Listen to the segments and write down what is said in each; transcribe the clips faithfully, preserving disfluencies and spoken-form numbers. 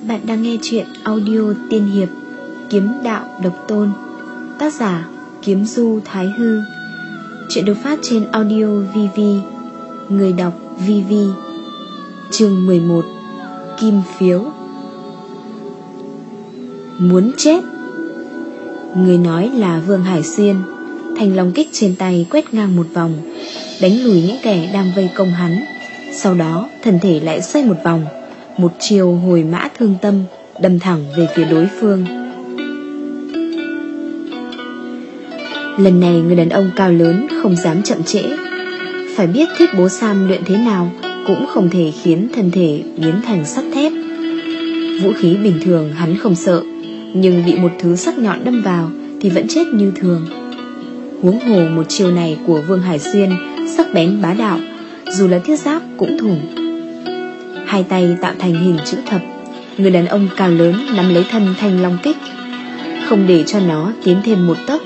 Bạn đang nghe chuyện audio tiên hiệp Kiếm đạo độc tôn, tác giả Kiếm Du Thái Hư. Chuyện được phát trên audio vê vê. Người đọc vê vê. Chương mười một. Kim phiếu. Muốn chết. Người nói là Vương Hải Xuyên. Thanh long kích trên tay quét ngang một vòng, đánh lùi những kẻ đang vây công hắn. Sau đó thân thể lại xoay một vòng, một chiều hồi mã thương tâm, đâm thẳng về phía đối phương. Lần này người đàn ông cao lớn không dám chậm trễ. Phải biết thiết bố sam luyện thế nào cũng không thể khiến thân thể biến thành sắt thép. Vũ khí bình thường hắn không sợ, nhưng bị một thứ sắc nhọn đâm vào thì vẫn chết như thường. Huống hồ một chiều này của Vương Hải Xuyên sắc bén bá đạo, dù là thiết giáp cũng thủng. Hai tay tạo thành hình chữ thập, người đàn ông cao lớn nắm lấy thân thanh long kích, không để cho nó tiến thêm một tấc.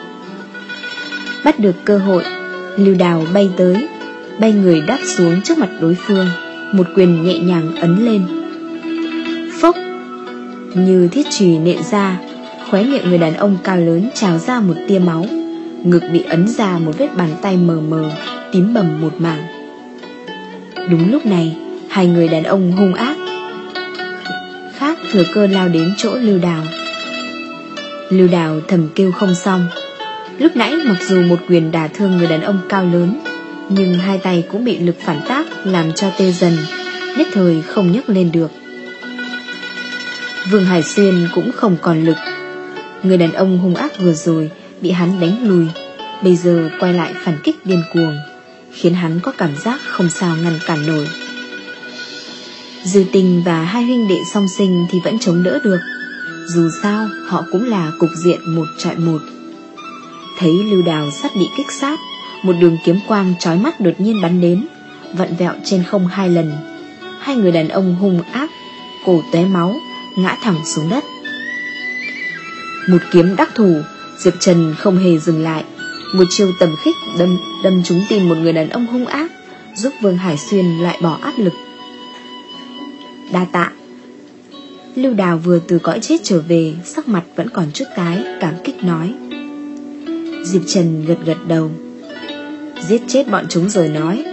Bắt được cơ hội, Lưu Đào bay tới, bay người đáp xuống trước mặt đối phương, một quyền nhẹ nhàng ấn lên. Phốc! Như thiết chùy nện ra, khóe miệng người đàn ông cao lớn trào ra một tia máu, ngực bị ấn ra một vết bàn tay mờ mờ, tím bầm một mảng. Đúng lúc này, hai người đàn ông hung ác khác thừa cơ lao đến chỗ Lưu Đào. Lưu Đào thầm kêu không xong. Lúc nãy mặc dù một quyền đả thương người đàn ông cao lớn, nhưng hai tay cũng bị lực phản tác làm cho tê dần, nhất thời không nhấc lên được. Vương Hải Xuyên cũng không còn lực. Người đàn ông hung ác vừa rồi bị hắn đánh lùi, bây giờ quay lại phản kích điên cuồng, khiến hắn có cảm giác không sao ngăn cản nổi. Dư Tình và hai huynh đệ song sinh thì vẫn chống đỡ được, dù sao họ cũng là cục diện một trọi một. Thấy Lưu Đào sắp bị kích sát, một đường kiếm quang chói mắt đột nhiên bắn đến, vặn vẹo trên không hai lần. Hai người đàn ông hung ác, cổ tóe máu, ngã thẳng xuống đất. Một kiếm đắc thủ, Diệp Trần không hề dừng lại, một chiêu tầm khích đâm đâm trúng tim một người đàn ông hung ác, giúp Vương Hải Xuyên loại bỏ áp lực. Đa tạ. Lưu Đào vừa từ cõi chết trở về, sắc mặt vẫn còn chút tái, cảm kích nói. Diệp Trần gật gật đầu. Giết chết bọn chúng rồi nói.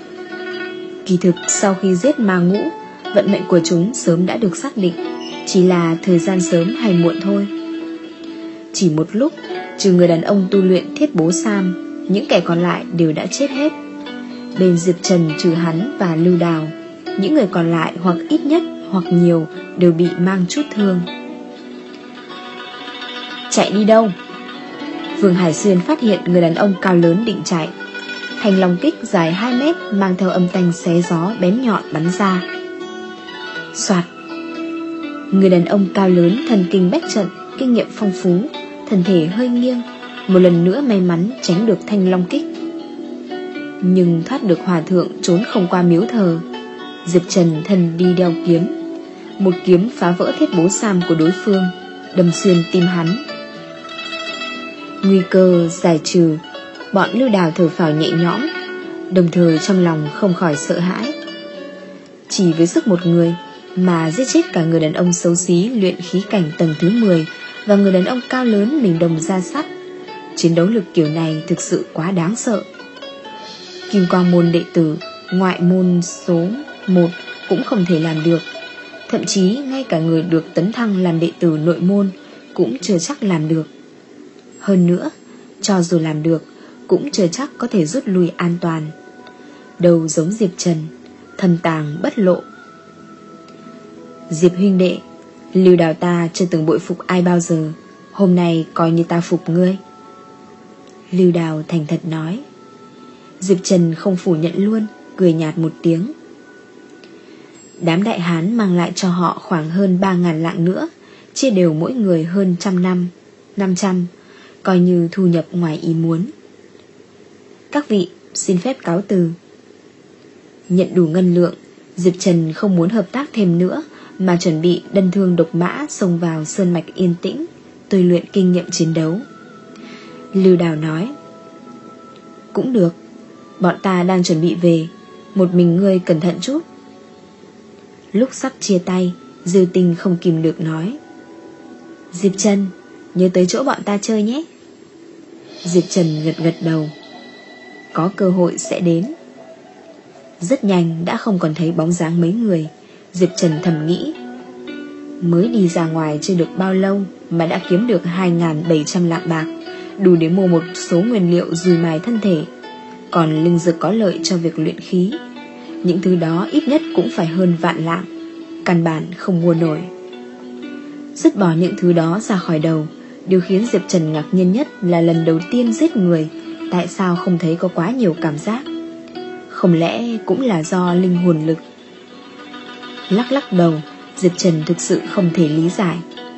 Kỳ thực sau khi giết ma ngũ, vận mệnh của chúng sớm đã được xác định, chỉ là thời gian sớm hay muộn thôi. Chỉ một lúc, trừ người đàn ông tu luyện thiết bố sam, những kẻ còn lại đều đã chết hết. Bên Diệp Trần trừ hắn và Lưu Đào, những người còn lại hoặc ít nhất hoặc nhiều đều bị mang chút thương. Chạy đi đâu? Vương Hải Xuyên phát hiện người đàn ông cao lớn định chạy. Thanh long kích dài hai mét mang theo âm thanh xé gió bén nhọn bắn ra. Soạt! Người đàn ông cao lớn thần kinh bách trận, kinh nghiệm phong phú, thân thể hơi nghiêng, một lần nữa may mắn tránh được thanh long kích. Nhưng thoát được hòa thượng trốn không qua miếu thờ. Diệp Trần thân đi đeo kiếm, một kiếm phá vỡ thiết bố sam của đối phương, đâm xuyên tim hắn. Nguy cơ giải trừ, bọn Lưu Đào thở phào nhẹ nhõm, đồng thời trong lòng không khỏi sợ hãi. Chỉ với sức một người mà giết chết cả người đàn ông xấu xí luyện khí cảnh tầng thứ mười và người đàn ông cao lớn mình đồng ra sắt. Chiến đấu lực kiểu này thực sự quá đáng sợ. Kim Quang môn đệ tử ngoại môn số một cũng không thể làm được, thậm chí ngay cả người được tấn thăng làm đệ tử nội môn cũng chưa chắc làm được. Hơn nữa, cho dù làm được cũng chưa chắc có thể rút lui an toàn. Đầu giống Diệp Trần, thâm tàng bất lộ. Diệp huynh đệ, Lưu Đào ta chưa từng bội phục ai bao giờ, hôm nay coi như ta phục ngươi. Lưu Đào thành thật nói. Diệp Trần không phủ nhận luôn, cười nhạt một tiếng. Đám đại hán mang lại cho họ khoảng hơn ba ngàn lạng nữa, chia đều mỗi người hơn trăm năm, năm trăm, coi như thu nhập ngoài ý muốn. Các vị xin phép cáo từ. Nhận đủ ngân lượng, Diệp Trần không muốn hợp tác thêm nữa, mà chuẩn bị đân thương độc mã xông vào sơn mạch yên tĩnh, tôi luyện kinh nghiệm chiến đấu. Lưu Đào nói. Cũng được, bọn ta đang chuẩn bị về, một mình ngươi cẩn thận chút. Lúc sắp chia tay, Diêu Tinh không kìm được nói: Diệp Trần, nhớ tới chỗ bọn ta chơi nhé. Diệp Trần gật gật đầu. Có cơ hội sẽ đến. Rất nhanh đã không còn thấy bóng dáng mấy người. Diệp Trần thầm nghĩ, mới đi ra ngoài chưa được bao lâu mà đã kiếm được hai nghìn bảy trăm lạng bạc, đủ để mua một số nguyên liệu dùi mài thân thể. Còn linh dược có lợi cho việc luyện khí, những thứ đó ít nhất cũng phải hơn vạn lạng, căn bản không mua nổi. Dứt bỏ những thứ đó ra khỏi đầu, điều khiến Diệp Trần ngạc nhiên nhất là lần đầu tiên giết người, tại sao không thấy có quá nhiều cảm giác? Không lẽ cũng là do linh hồn lực? Lắc lắc đầu, Diệp Trần thực sự không thể lý giải.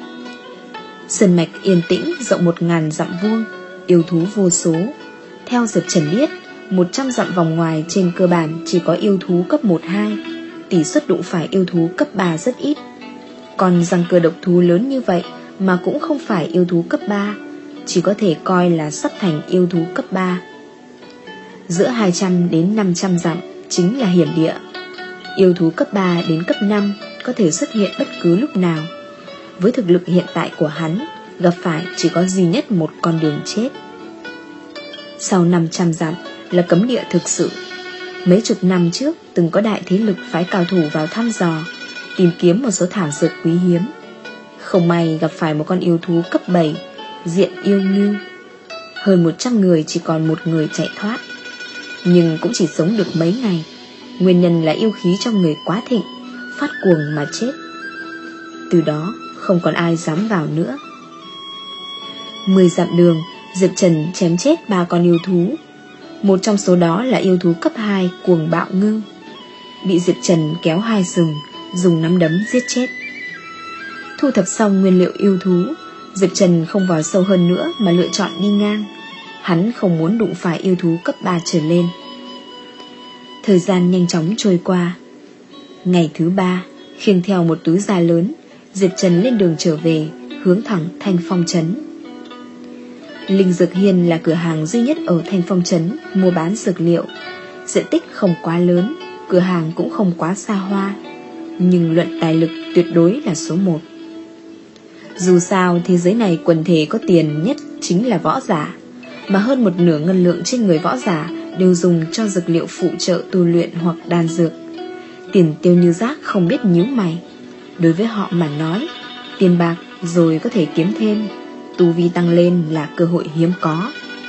Sơn mạch yên tĩnh rộng một ngàn dặm vuông, yêu thú vô số. Theo Diệp Trần biết, một trăm dặm vòng ngoài trên cơ bản chỉ có yêu thú cấp một hai, tỷ suất đụng phải yêu thú cấp ba rất ít. Còn răng cưa độc thú lớn như vậy mà cũng không phải yêu thú cấp ba, chỉ có thể coi là sắp thành yêu thú cấp ba. Giữa hai trăm đến năm trăm dặm chính là hiểm địa. Yêu thú cấp ba đến cấp năm có thể xuất hiện bất cứ lúc nào. Với thực lực hiện tại của hắn, gặp phải chỉ có duy nhất một con đường chết. Sau năm trăm dặm là cấm địa thực sự. Mấy chục năm trước từng có đại thế lực phái cao thủ vào thăm dò, tìm kiếm một số thảo dược quý hiếm. Không may gặp phải một con yêu thú cấp bảy, diện yêu ngưu. Hơn một trăm người chỉ còn một người chạy thoát, nhưng cũng chỉ sống được mấy ngày. Nguyên nhân là yêu khí trong người quá thịnh, phát cuồng mà chết. Từ đó không còn ai dám vào nữa. Mười dặm đường, Diệp Trần chém chết ba con yêu thú. Một trong số đó là yêu thú cấp hai cuồng bạo ngưu, bị Diệp Trần kéo hai sừng, dùng nắm đấm giết chết. Thu thập xong nguyên liệu yêu thú, Diệp Trần không vào sâu hơn nữa mà lựa chọn đi ngang. Hắn không muốn đụng phải yêu thú cấp ba trở lên. Thời gian nhanh chóng trôi qua. Ngày thứ ba, khiêng theo một túi da lớn, Diệp Trần lên đường trở về, hướng thẳng Thanh Phong Trấn. Linh Dược Hiên là cửa hàng duy nhất ở Thanh Phong Trấn mua bán dược liệu. Diện tích không quá lớn, cửa hàng cũng không quá xa hoa, nhưng luận tài lực tuyệt đối là số một. Dù sao thế giới này quần thể có tiền nhất chính là võ giả, mà hơn một nửa ngân lượng trên người võ giả đều dùng cho dược liệu phụ trợ tu luyện hoặc đan dược. Tiền tiêu như rác không biết nhíu mày. Đối với họ mà nói, tiền bạc rồi có thể kiếm thêm, tu vi tăng lên là cơ hội hiếm có.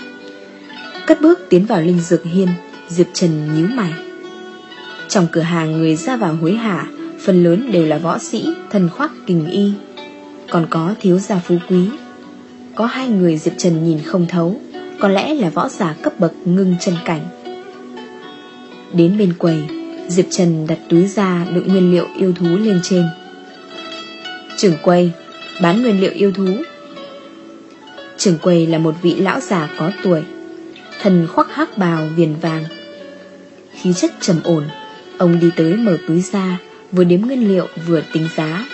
Cất bước tiến vào Linh Dược Hiên, Diệp Trần nhíu mày. Trong cửa hàng người ra vào hối hả, phần lớn đều là võ sĩ thân khoác kình y, còn có thiếu gia phú quý. Có hai người Diệp Trần nhìn không thấu, có lẽ là võ giả cấp bậc ngưng chân cảnh. Đến bên quầy, Diệp Trần đặt túi da đựng nguyên liệu yêu thú lên trên. Trưởng quầy, bán nguyên liệu yêu thú. Trưởng quầy là một vị lão già có tuổi, thân khoác hắc bào viền vàng, khí chất trầm ổn. Ông đi tới mở túi ra, vừa đếm nguyên liệu vừa tính giá.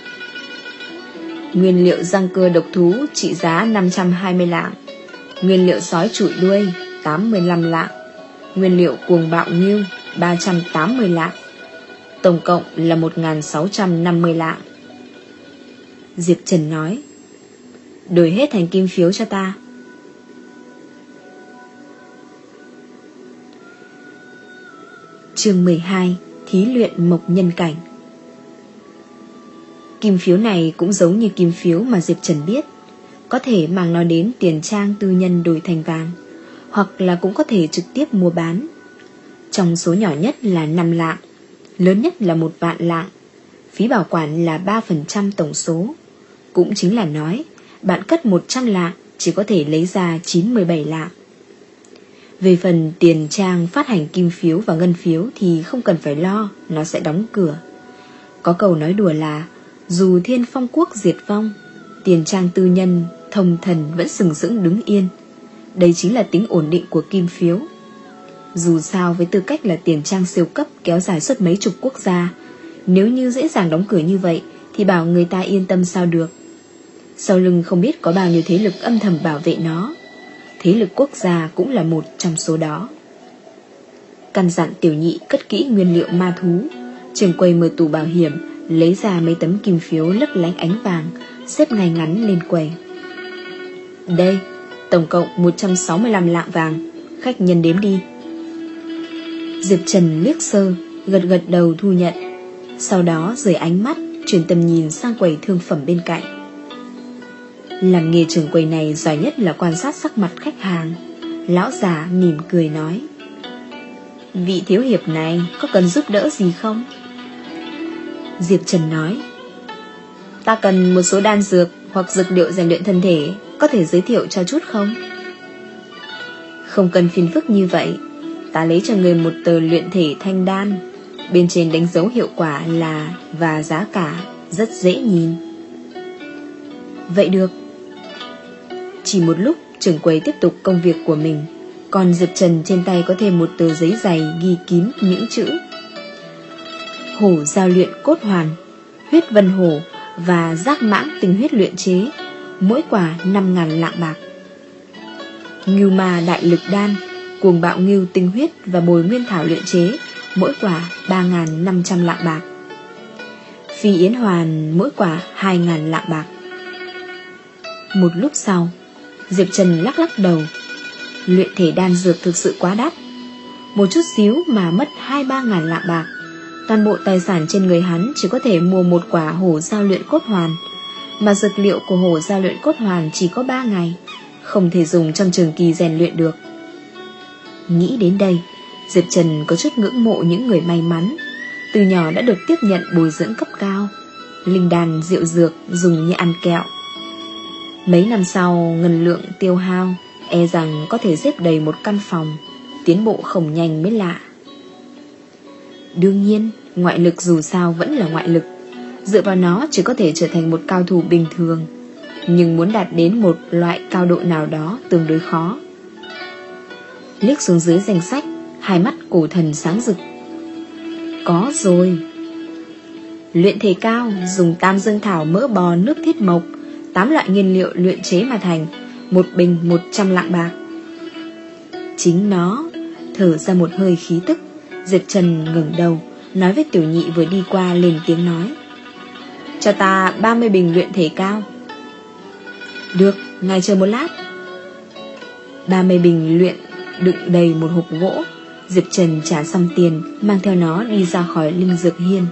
Nguyên liệu răng cưa độc thú trị giá năm trăm hai mươi lạng. Nguyên liệu sói trụi đuôi tám mươi lăm lạng. Nguyên liệu cuồng bạo ngưu ba trăm tám mươi lạng. Tổng cộng là một nghìn sáu trăm năm mươi lạng. Diệp Trần nói, đổi hết thành kim phiếu cho ta. Chương mười hai, thí luyện mộc nhân cảnh. Kim phiếu này cũng giống như kim phiếu mà Diệp Trần biết, có thể mang nó đến tiền trang tư nhân đổi thành vàng, hoặc là cũng có thể trực tiếp mua bán. Trong số nhỏ nhất là năm lạng, lớn nhất là một vạn lạng. Phí bảo quản là ba phần trăm tổng số. Cũng chính là nói, bạn cất một trăm lạng chỉ có thể lấy ra chín mươi bảy lạng. Về phần tiền trang phát hành kim phiếu và ngân phiếu thì không cần phải lo, nó sẽ đóng cửa. Có câu nói đùa là, dù thiên phong quốc diệt vong, tiền trang tư nhân thông thần vẫn sừng sững đứng yên. Đây chính là tính ổn định của kim phiếu. Dù sao với tư cách là tiền trang siêu cấp kéo dài suốt mấy chục quốc gia, nếu như dễ dàng đóng cửa như vậy thì bảo người ta yên tâm sao được. Sau lưng không biết có bao nhiêu thế lực âm thầm bảo vệ nó. Thế lực quốc gia cũng là một trong số đó. Căn dặn tiểu nhị cất kỹ nguyên liệu ma thú, trường quầy mở tủ bảo hiểm, lấy ra mấy tấm kim phiếu lấp lánh ánh vàng, xếp ngay ngắn lên quầy. Đây, tổng cộng một trăm sáu mươi lăm lạng vàng, khách nhân đếm đi. Diệp Trần liếc sơ, gật gật đầu thu nhận. Sau đó rời ánh mắt, chuyển tầm nhìn sang quầy thương phẩm bên cạnh. Làm nghề trưởng quầy này giỏi nhất là quan sát sắc mặt khách hàng. Lão già mỉm cười nói: Vị thiếu hiệp này có cần giúp đỡ gì không? Diệp Trần nói: Ta cần một số đan dược hoặc dược liệu rèn luyện thân thể, có thể giới thiệu cho chút không? Không cần phiền phức như vậy. Ta lấy cho người một tờ luyện thể thanh đan, bên trên đánh dấu hiệu quả là và giá cả, rất dễ nhìn. Vậy được. Chỉ một lúc, trưởng quầy tiếp tục công việc của mình, còn Diệp Trần trên tay có thêm một tờ giấy dày ghi kín những chữ: Hổ giao luyện cốt hoàn, huyết vân hổ và giác mãng tinh huyết luyện chế, mỗi quả năm ngàn lạng bạc. Ngưu ma đại lực đan, cuồng bạo ngưu tinh huyết và bồi nguyên thảo luyện chế, mỗi quả ba ngàn năm trăm lạng bạc. Phi yến hoàn, mỗi quả hai ngàn lạng bạc. Một lúc sau, Diệp Trần lắc lắc đầu. Luyện thể đan dược thực sự quá đắt, một chút xíu mà mất hai ba ngàn lạng bạc. Toàn bộ tài sản trên người hắn chỉ có thể mua một quả hổ giao luyện cốt hoàn, mà dược liệu của hổ giao luyện cốt hoàn chỉ có ba ngày, không thể dùng trong trường kỳ rèn luyện được. Nghĩ đến đây, Diệp Trần có chút ngưỡng mộ những người may mắn, từ nhỏ đã được tiếp nhận bồi dưỡng cấp cao, linh đan rượu dược dùng như ăn kẹo. Mấy năm sau ngân lượng tiêu hao, e rằng có thể xếp đầy một căn phòng, tiến bộ không nhanh mới lạ. Đương nhiên, ngoại lực dù sao vẫn là ngoại lực, dựa vào nó chỉ có thể trở thành một cao thủ bình thường, nhưng muốn đạt đến một loại cao độ nào đó tương đối khó. Liếc xuống dưới danh sách, hai mắt cổ thần sáng rực. Có rồi. Luyện thể cao, dùng tam dương thảo, mỡ bò, nước thiết mộc, tám loại nguyên liệu luyện chế mà thành, một bình một trăm lạng bạc. Chính nó. Thở ra một hơi khí tức, Diệp Trần ngẩng đầu, nói với tiểu nhị vừa đi qua, lên tiếng nói: Cho ta ba mươi bình luyện thể cao. Được, ngài chờ một lát. Ba mươi bình luyện đựng đầy một hộp gỗ. Diệp Trần trả xong tiền, mang theo nó đi ra khỏi linh dược hiên.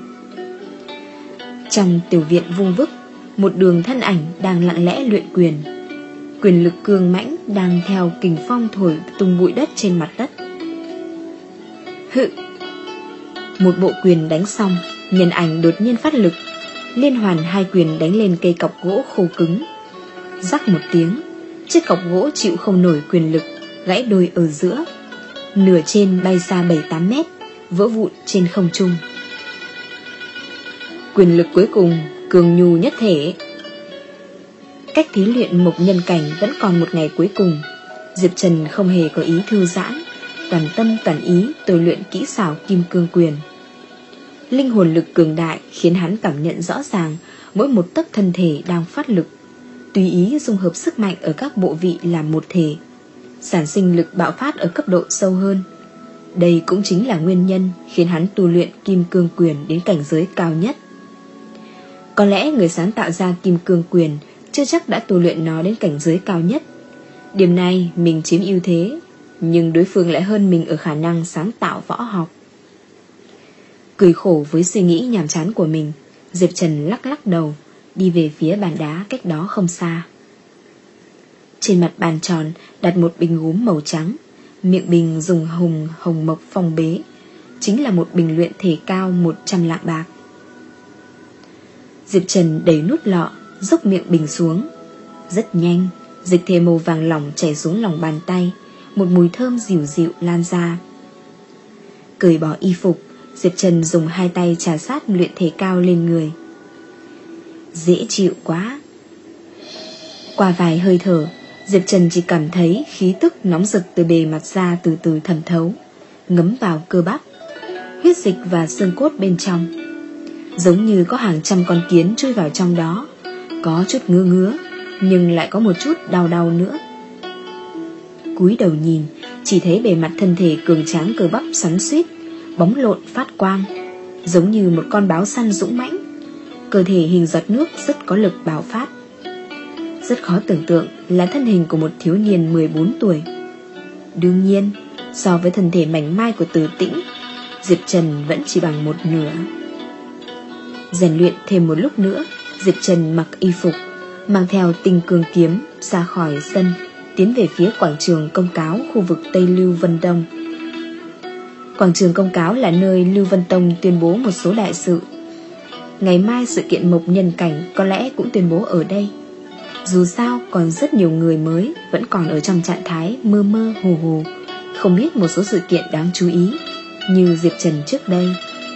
Trong tiểu viện vung vức, một đường thân ảnh đang lặng lẽ luyện quyền. Quyền lực cường mãnh đang theo kình phong thổi tung bụi đất trên mặt đất. Hự. Một bộ quyền đánh xong, nhân ảnh đột nhiên phát lực, liên hoàn hai quyền đánh lên cây cọc gỗ khô cứng. Rắc một tiếng, chiếc cọc gỗ chịu không nổi quyền lực, gãy đôi ở giữa, nửa trên bay xa bảy tám mét, vỡ vụn trên không trung. Quyền lực cuối cùng, cường nhu nhất thể. Cách thí luyện mộc nhân cảnh vẫn còn một ngày cuối cùng, Diệp Trần không hề có ý thư giãn, toàn tâm toàn ý tôi luyện kỹ xảo kim cương quyền. Linh hồn lực cường đại khiến hắn cảm nhận rõ ràng mỗi một tấc thân thể đang phát lực, tùy ý dung hợp sức mạnh ở các bộ vị làm một thể, sản sinh lực bạo phát ở cấp độ sâu hơn. Đây cũng chính là nguyên nhân khiến hắn tu luyện kim cương quyền đến cảnh giới cao nhất. Có lẽ người sáng tạo ra kim cương quyền chưa chắc đã tu luyện nó đến cảnh giới cao nhất. Điểm này mình chiếm ưu thế, nhưng đối phương lại hơn mình ở khả năng sáng tạo võ học. Cười khổ với suy nghĩ nhàm chán của mình, Diệp Trần lắc lắc đầu, đi về phía bàn đá cách đó không xa. Trên mặt bàn tròn đặt một bình gốm màu trắng, miệng bình dùng hồng hồng mộc phong bế, chính là một bình luyện thể cao một trăm lạng bạc. Diệp Trần đẩy nút lọ, dốc miệng bình xuống. Rất nhanh, dịch thể màu vàng lỏng chảy xuống lòng bàn tay, một mùi thơm dịu dịu lan ra. Cởi bỏ y phục, Diệp Trần dùng hai tay trà sát luyện thể cao lên người. Dễ chịu quá. Qua vài hơi thở, Diệp Trần chỉ cảm thấy khí tức nóng rực từ bề mặt da từ từ thẩm thấu, ngấm vào cơ bắp, huyết dịch và xương cốt bên trong. Giống như có hàng trăm con kiến chui vào trong đó, có chút ngứa ngứa, nhưng lại có một chút đau đau nữa. Cúi đầu nhìn, chỉ thấy bề mặt thân thể cường tráng cơ bắp xoắn xuýt, bóng lộn phát quang, giống như một con báo săn dũng mãnh, cơ thể hình giọt nước rất có lực bạo phát. Rất khó tưởng tượng là thân hình của một thiếu niên mười bốn tuổi. Đương nhiên, so với thân thể mảnh mai của Từ Tĩnh, Diệp Trần vẫn chỉ bằng một nửa. Rèn luyện thêm một lúc nữa, Diệp Trần mặc y phục, mang theo Tinh Cương kiếm ra khỏi sân, tiến về phía quảng trường Công Cáo, khu vực Tây Lưu Vân Đông. Quảng trường Công Cáo là nơi Lưu Vân Tông tuyên bố một số đại sự. Ngày mai sự kiện Mộc Nhân Cảnh có lẽ cũng tuyên bố ở đây. Dù sao còn rất nhiều người mới vẫn còn ở trong trạng thái mơ mơ hồ hồ, không biết một số sự kiện đáng chú ý như Diệp Trần trước đây.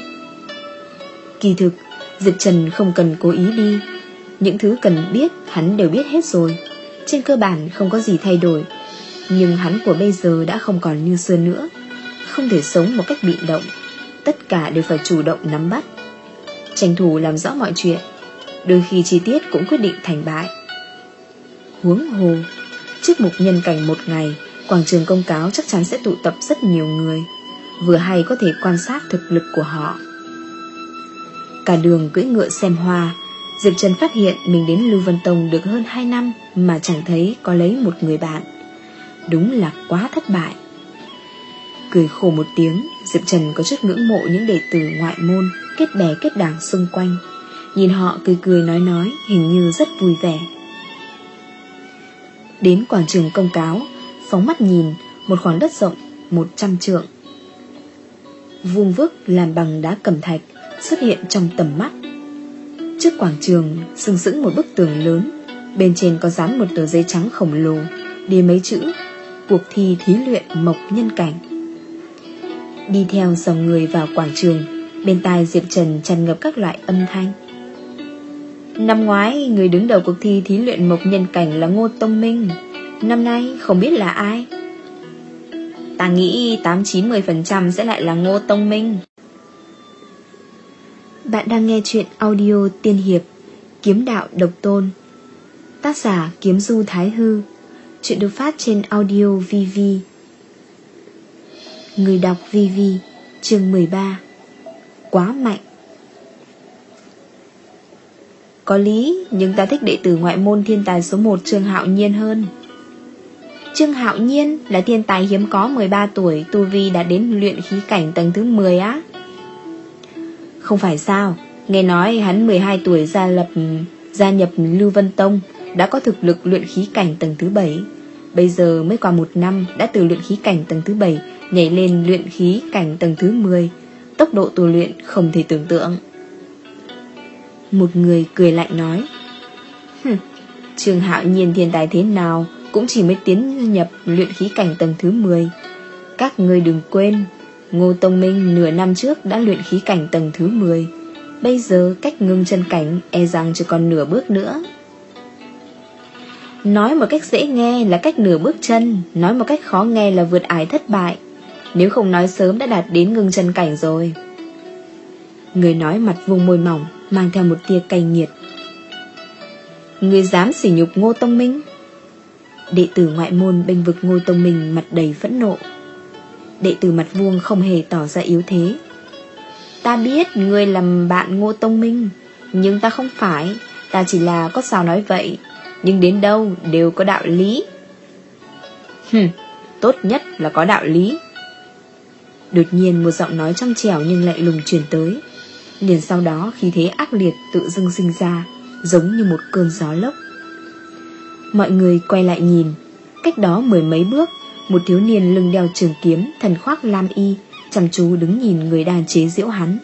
Kỳ thực Diệp Trần không cần cố ý đi, những thứ cần biết hắn đều biết hết rồi, trên cơ bản không có gì thay đổi. Nhưng hắn của bây giờ đã không còn như xưa nữa, không thể sống một cách bị động, tất cả đều phải chủ động nắm bắt, tranh thủ làm rõ mọi chuyện, đôi khi chi tiết cũng quyết định thành bại. Huống hồ, trước Mộc Nhân Cảnh một ngày, quảng trường Công Cáo chắc chắn sẽ tụ tập rất nhiều người, vừa hay có thể quan sát thực lực của họ. Cả đường cưỡi ngựa xem hoa, Diệp Trần phát hiện mình đến Lưu Vân Tông được hơn hai năm mà chẳng thấy có lấy một người bạn. Đúng là quá thất bại. Cười khổ một tiếng, Diệp Trần có chút ngưỡng mộ những đệ tử ngoại môn kết bè kết đảng xung quanh. Nhìn họ cười cười nói nói, hình như rất vui vẻ. Đến quảng trường Công Cáo, phóng mắt nhìn, một khoảng đất rộng một trăm trượng, vuông vức làm bằng đá cẩm thạch xuất hiện trong tầm mắt. Trước quảng trường sừng sững một bức tường lớn, bên trên có dán một tờ giấy trắng khổng lồ, đề mấy chữ cuộc thi thí luyện Mộc Nhân Cảnh. Đi theo dòng người vào quảng trường, bên tai Diệp Trần tràn ngập các loại âm thanh. Năm ngoái người đứng đầu cuộc thi thí luyện Mộc Nhân Cảnh là Ngô Tông Minh, năm nay không biết là ai. Ta nghĩ tám chín mươi phần trăm sẽ lại là Ngô Tông Minh. Bạn đang nghe chuyện audio tiên hiệp Kiếm Đạo Độc Tôn, tác giả Kiếm Du Thái Hư. Chuyện được phát trên audio vê vê. Người đọc vê vê. Chương mười ba. Quá mạnh. Có lý, nhưng ta thích đệ tử ngoại môn thiên tài số một Trương Hạo Nhiên hơn. Trương Hạo Nhiên là thiên tài hiếm có, mười ba tuổi, tu vi đã đến luyện khí cảnh tầng thứ mười á. Không phải sao, nghe nói hắn mười hai tuổi gia lập gia nhập Lưu Vân Tông, đã có thực lực luyện khí cảnh tầng thứ bảy. Bây giờ mới qua một năm đã từ luyện khí cảnh tầng thứ bảy nhảy lên luyện khí cảnh tầng thứ mười, tốc độ tu luyện không thể tưởng tượng. Một người cười lạnh nói, Hừm, Trương Hạo Nhiên thiên tài thế nào cũng chỉ mới tiến nhập luyện khí cảnh tầng thứ mười. Các ngươi đừng quên, Ngô Tông Minh nửa năm trước đã luyện khí cảnh tầng thứ mười, bây giờ cách ngưng chân cảnh e rằng chỉ còn nửa bước nữa. Nói một cách dễ nghe là cách nửa bước chân, nói một cách khó nghe là vượt ải thất bại. Nếu không nói sớm đã đạt đến ngưng chân cảnh rồi. Người nói mặt vuông môi mỏng, mang theo một tia cay nghiệt. Người dám sỉ nhục Ngô Tông Minh? Đệ tử ngoại môn bênh vực Ngô Tông Minh mặt đầy phẫn nộ. Đệ tử mặt vuông không hề tỏ ra yếu thế. Ta biết ngươi làm bạn Ngô Tông Minh, nhưng ta không phải, ta chỉ là có sao nói vậy, nhưng đến đâu đều có đạo lý. Hừm, tốt nhất là có đạo lý. Đột nhiên một giọng nói trong trẻo nhưng lạnh lùng truyền tới. Liền sau đó khí thế ác liệt tự dưng sinh ra, giống như một cơn gió lốc. Mọi người quay lại nhìn, cách đó mười mấy bước, một thiếu niên lưng đeo trường kiếm, thần khoác lam y, chăm chú đứng nhìn người đang chế giễu hắn.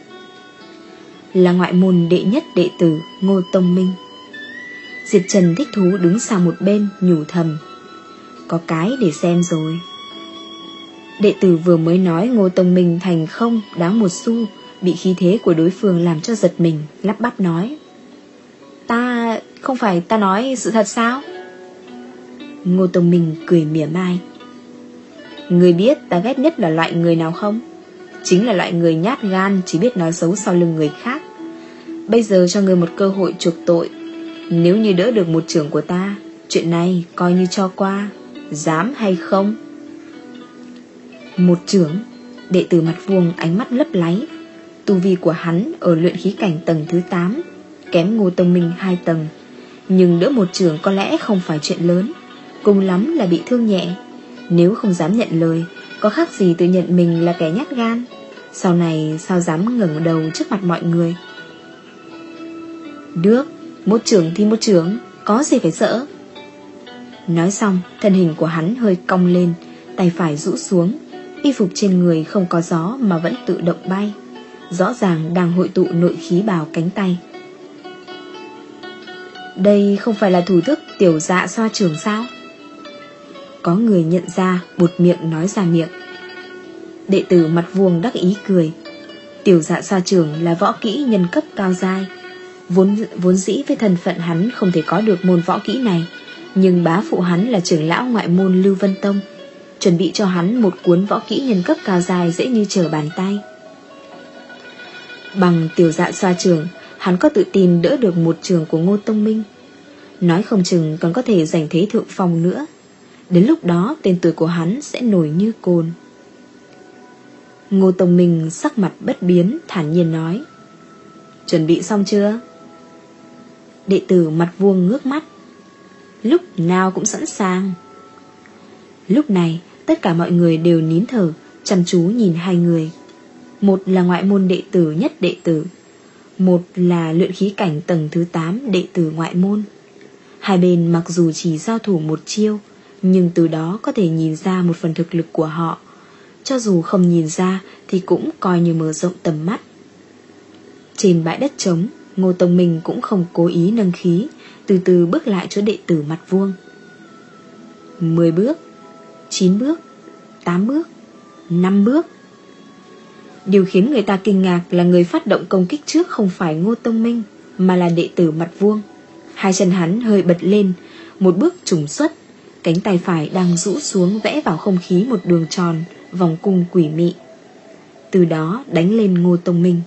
Là ngoại môn đệ nhất đệ tử Ngô Tông Minh. Diệp Trần thích thú đứng sang một bên nhủ thầm, có cái để xem rồi. Đệ tử vừa mới nói Ngô Tông Minh thành không đáng một xu, bị khí thế của đối phương làm cho giật mình, lắp bắp nói, Ta... không phải ta nói sự thật sao? Ngô Tông Minh cười mỉa mai, Người biết ta ghét nhất là loại người nào không? Chính là loại người nhát gan, chỉ biết nói xấu sau lưng người khác. Bây giờ cho người một cơ hội chuộc tội, nếu như đỡ được một trưởng của ta, chuyện này coi như cho qua. Dám hay không? Một trưởng? Đệ tử mặt vuông ánh mắt lấp láy. Tu vi của hắn ở luyện khí cảnh tầng thứ tám, kém Ngô Tông Minh hai tầng, nhưng đỡ một chưởng có lẽ không phải chuyện lớn, cùng lắm là bị thương nhẹ. Nếu không dám nhận lời, có khác gì tự nhận mình là kẻ nhát gan. Sau này sao dám ngẩng đầu trước mặt mọi người. Được, một chưởng thì một chưởng, có gì phải sợ. Nói xong, thân hình của hắn hơi cong lên, tay phải rũ xuống. Y phục trên người không có gió mà vẫn tự động bay, rõ ràng đang hội tụ nội khí vào cánh tay. Đây không phải là thủ thức tiểu dạ xoa chưởng sao? Có người nhận ra, buột miệng nói ra miệng. Đệ tử mặt vuông đắc ý cười. Tiểu dạ xoa chưởng là võ kỹ nhân cấp cao giai, Vốn, vốn dĩ với thân phận hắn không thể có được môn võ kỹ này, nhưng bá phụ hắn là trưởng lão ngoại môn Lưu Vân Tông, chuẩn bị cho hắn một cuốn võ kỹ nhân cấp cao dài dễ như trở bàn tay. Bằng tiểu dạ xoa trường, hắn có tự tin đỡ được một trường của Ngô Tông Minh, nói không chừng còn có thể giành thế thượng phong nữa. Đến lúc đó tên tuổi của hắn sẽ nổi như cồn. Ngô Tông Minh sắc mặt bất biến, thản nhiên nói: Chuẩn bị xong chưa? Đệ tử mặt vuông ngước mắt: Lúc nào cũng sẵn sàng. Lúc này tất cả mọi người đều nín thở, chăm chú nhìn hai người. Một là ngoại môn đệ tử nhất đệ tử, một là luyện khí cảnh tầng thứ tám đệ tử ngoại môn. Hai bên mặc dù chỉ giao thủ một chiêu, nhưng từ đó có thể nhìn ra một phần thực lực của họ. Cho dù không nhìn ra thì cũng coi như mở rộng tầm mắt. Trên bãi đất trống, Ngô Tông Minh cũng không cố ý nâng khí, từ từ bước lại chỗ đệ tử mặt vuông. Mười bước, chín bước, tám bước, năm bước. Điều khiến người ta kinh ngạc là người phát động công kích trước không phải Ngô Tông Minh, mà là đệ tử mặt vuông. Hai chân hắn hơi bật lên, một bước trùng xuất, cánh tay phải đang rũ xuống vẽ vào không khí một đường tròn, vòng cung quỷ mị, từ đó đánh lên Ngô Tông Minh.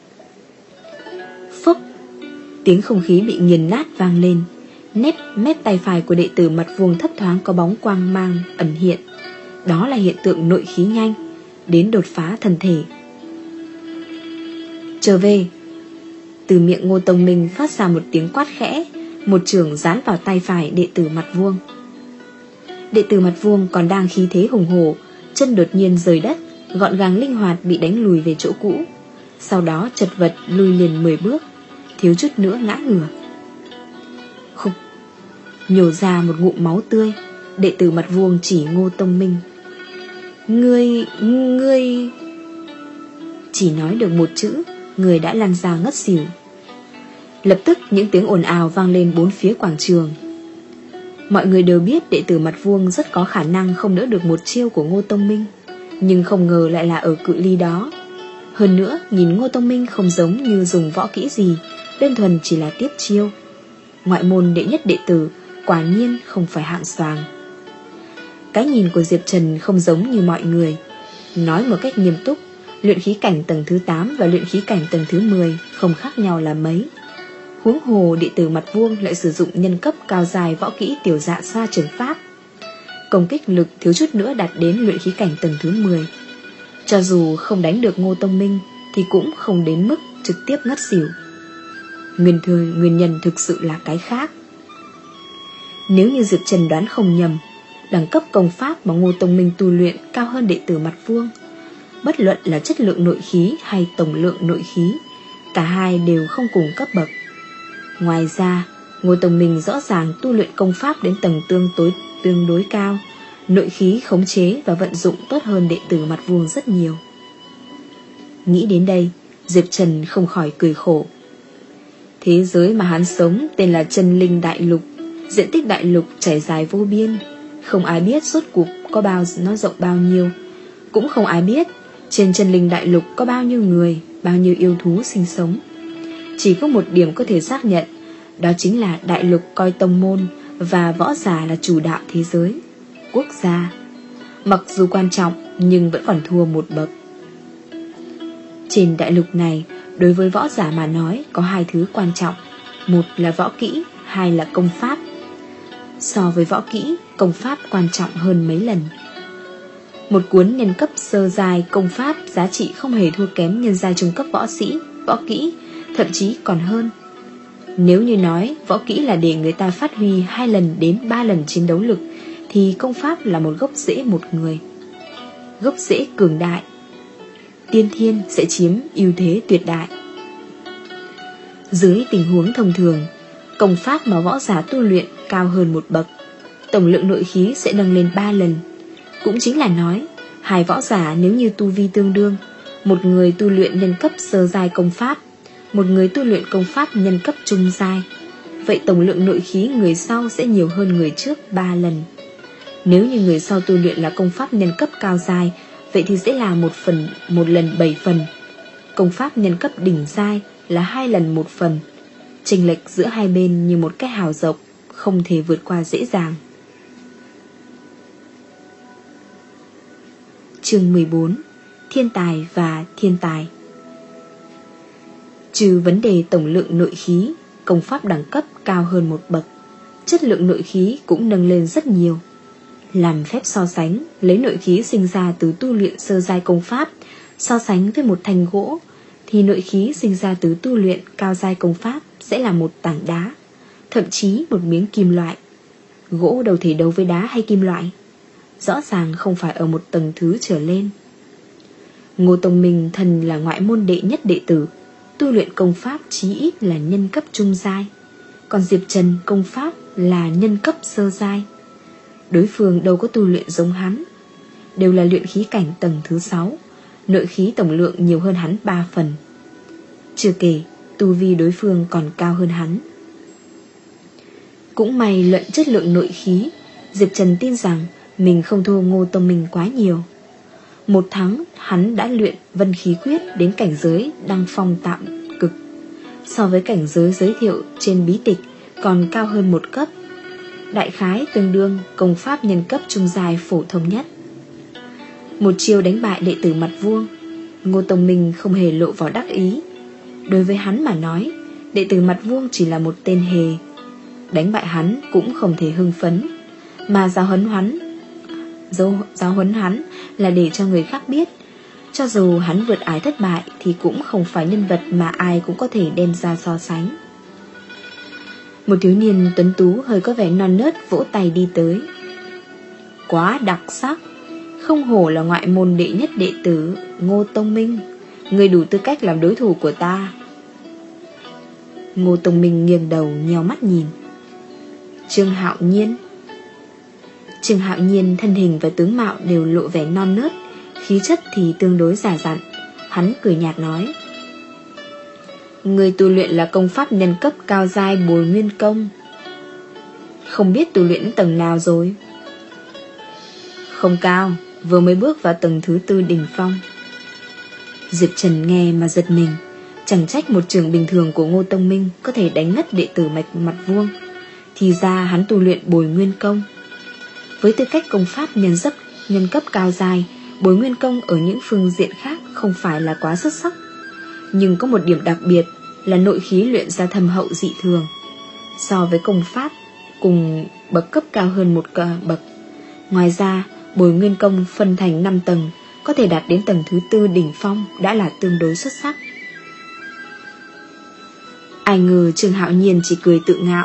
Phốc, tiếng không khí bị nghiền nát vang lên. Nếp mép tay phải của đệ tử mặt vuông thấp thoáng có bóng quang mang ẩn hiện. Đó là hiện tượng nội khí nhanh, đến đột phá thần thể. Trở về. Từ miệng Ngô Tông Minh phát ra một tiếng quát khẽ, một chưởng dán vào tay phải đệ tử mặt vuông. Đệ tử mặt vuông còn đang khí thế hùng hổ, chân đột nhiên rời đất, gọn gàng linh hoạt bị đánh lùi về chỗ cũ. Sau đó chật vật lùi liền mười bước, thiếu chút nữa ngã ngửa. Khục, nhổ ra một ngụm máu tươi. Đệ tử mặt vuông chỉ Ngô Tông Minh: Ngươi, ngươi... Chỉ nói được một chữ, người đã lăn ra ngất xỉu. Lập tức những tiếng ồn ào vang lên bốn phía quảng trường. Mọi người đều biết đệ tử mặt vuông rất có khả năng không đỡ được một chiêu của Ngô Tông Minh, nhưng không ngờ lại là ở cự ly đó. Hơn nữa nhìn Ngô Tông Minh không giống như dùng võ kỹ gì, đơn thuần chỉ là tiếp chiêu. Ngoại môn đệ nhất đệ tử quả nhiên không phải hạng xoàng. Cái nhìn của Diệp Trần không giống như mọi người. Nói một cách nghiêm túc, luyện khí cảnh tầng thứ tám và luyện khí cảnh tầng thứ mười không khác nhau là mấy. Huống hồ đệ tử mặt vuông lại sử dụng nhân cấp cao dài võ kỹ tiểu dạ xoa trường pháp, công kích lực thiếu chút nữa đạt đến luyện khí cảnh tầng thứ mười. Cho dù không đánh được Ngô Tông Minh thì cũng không đến mức trực tiếp ngất xỉu. Nguyên thời nguyên nhân thực sự là cái khác. Nếu như Diệp Trần đoán không nhầm, đẳng cấp công pháp mà Ngô Tông Minh tu luyện cao hơn đệ tử mặt vuông. Bất luận là chất lượng nội khí hay tổng lượng nội khí, cả hai đều không cùng cấp bậc. Ngoài ra, Ngô Tông Minh rõ ràng tu luyện công pháp đến tầng tương tối tương đối cao, nội khí khống chế và vận dụng tốt hơn đệ tử mặt vuông rất nhiều. Nghĩ đến đây, Diệp Trần không khỏi cười khổ. Thế giới mà hắn sống tên là Chân Linh Đại Lục, diện tích đại lục trải dài vô biên, không ai biết rốt cuộc có bao nó rộng bao nhiêu, cũng không ai biết trên Chân Linh Đại Lục có bao nhiêu người, bao nhiêu yêu thú sinh sống. Chỉ có một điểm có thể xác nhận, đó chính là đại lục coi tông môn và võ giả là chủ đạo thế giới, quốc gia. Mặc dù quan trọng nhưng vẫn còn thua một bậc. Trên đại lục này, đối với võ giả mà nói có hai thứ quan trọng. Một là võ kỹ, hai là công pháp. So với võ kỹ, công pháp quan trọng hơn mấy lần. Một cuốn nhân cấp sơ giai công pháp giá trị không hề thua kém nhân giai trung cấp võ sĩ, võ kỹ, thậm chí còn hơn. Nếu như nói võ kỹ là để người ta phát huy hai lần đến ba lần chiến đấu lực, thì công pháp là một gốc rễ một người. Gốc rễ cường đại, tiên thiên sẽ chiếm ưu thế tuyệt đại. Dưới tình huống thông thường, công pháp mà võ giả tu luyện cao hơn một bậc, tổng lượng nội khí sẽ nâng lên ba lần. Cũng chính là nói, hai võ giả nếu như tu vi tương đương, một người tu luyện nhân cấp sơ giai công pháp, một người tu luyện công pháp nhân cấp trung giai, vậy tổng lượng nội khí người sau sẽ nhiều hơn người trước ba lần. Nếu như người sau tu luyện là công pháp nhân cấp cao giai, vậy thì sẽ là một phần một lần bảy phần. Công pháp nhân cấp đỉnh giai là hai lần một phần. Chênh lệch giữa hai bên như một cái hào rộng, không thể vượt qua dễ dàng. Chương mười bốn. Thiên tài và thiên tài. Trừ vấn đề tổng lượng nội khí, công pháp đẳng cấp cao hơn một bậc, chất lượng nội khí cũng nâng lên rất nhiều. Làm phép so sánh, lấy nội khí sinh ra từ tu luyện sơ giai công pháp so sánh với một thanh gỗ, thì nội khí sinh ra từ tu luyện cao giai công pháp sẽ là một tảng đá, thậm chí một miếng kim loại. Gỗ đâu thể đấu với đá hay kim loại, rõ ràng không phải ở một tầng thứ trở lên. Ngô Tông Minh thần là ngoại môn đệ nhất đệ tử, tu luyện công pháp chí ít là nhân cấp trung giai, còn Diệp Trần công pháp là nhân cấp sơ giai. Đối phương đâu có tu luyện giống hắn, đều là luyện khí cảnh tầng thứ sáu, nội khí tổng lượng nhiều hơn hắn ba phần. Chưa kể tu vi đối phương còn cao hơn hắn. Cũng may luận chất lượng nội khí, Diệp Trần tin rằng mình không thua Ngô Tông Minh quá nhiều. Một tháng hắn đã luyện vân khí quyết đến cảnh giới đăng phong tạo cực, so với cảnh giới giới thiệu trên bí tịch còn cao hơn một cấp, đại khái tương đương công pháp nhân cấp trung giai phổ thông nhất. Một chiêu đánh bại đệ tử Mặt Vuông, Ngô Tông Minh không hề lộ vào đắc ý. Đối với hắn mà nói, đệ tử Mặt Vuông chỉ là một tên hề, đánh bại hắn cũng không thể hưng phấn, mà giáo huấn hắn giáo, giáo huấn hắn là để cho người khác biết, cho dù hắn vượt ải thất bại thì cũng không phải nhân vật mà ai cũng có thể đem ra so sánh. Một thiếu niên tuấn tú hơi có vẻ non nớt vỗ tay đi tới. Quá đặc sắc, không hổ là ngoại môn đệ nhất đệ tử Ngô Tông Minh, người đủ tư cách làm đối thủ của ta. Ngô Tông Minh nghiêng đầu nheo mắt nhìn. Trương Hạo Nhiên. Trương Hạo Nhiên thân hình và tướng mạo đều lộ vẻ non nớt, khí chất thì tương đối già dặn. Hắn cười nhạt nói, người tu luyện là công pháp nhân cấp cao giai Bồi Nguyên Công, không biết tu luyện tầng nào rồi? Không cao, vừa mới bước vào tầng thứ tư đỉnh phong. Diệp Trần nghe mà giật mình, chẳng trách một trường bình thường của Ngô Tông Minh có thể đánh ngất đệ tử mạch Mặt Vuông, thì ra hắn tu luyện Bồi Nguyên Công. Với tư cách công pháp nhân cấp nhân cấp cao giai, Bồi Nguyên Công ở những phương diện khác không phải là quá xuất sắc, nhưng có một điểm đặc biệt là nội khí luyện ra thâm hậu dị thường. So với công pháp cùng bậc cấp cao hơn một bậc. Ngoài ra, Bồi Nguyên Công phân thành năm tầng, có thể đạt đến tầng thứ tư đỉnh phong đã là tương đối xuất sắc. Ai ngờ Trương Hạo Nhiên chỉ cười tự ngạo.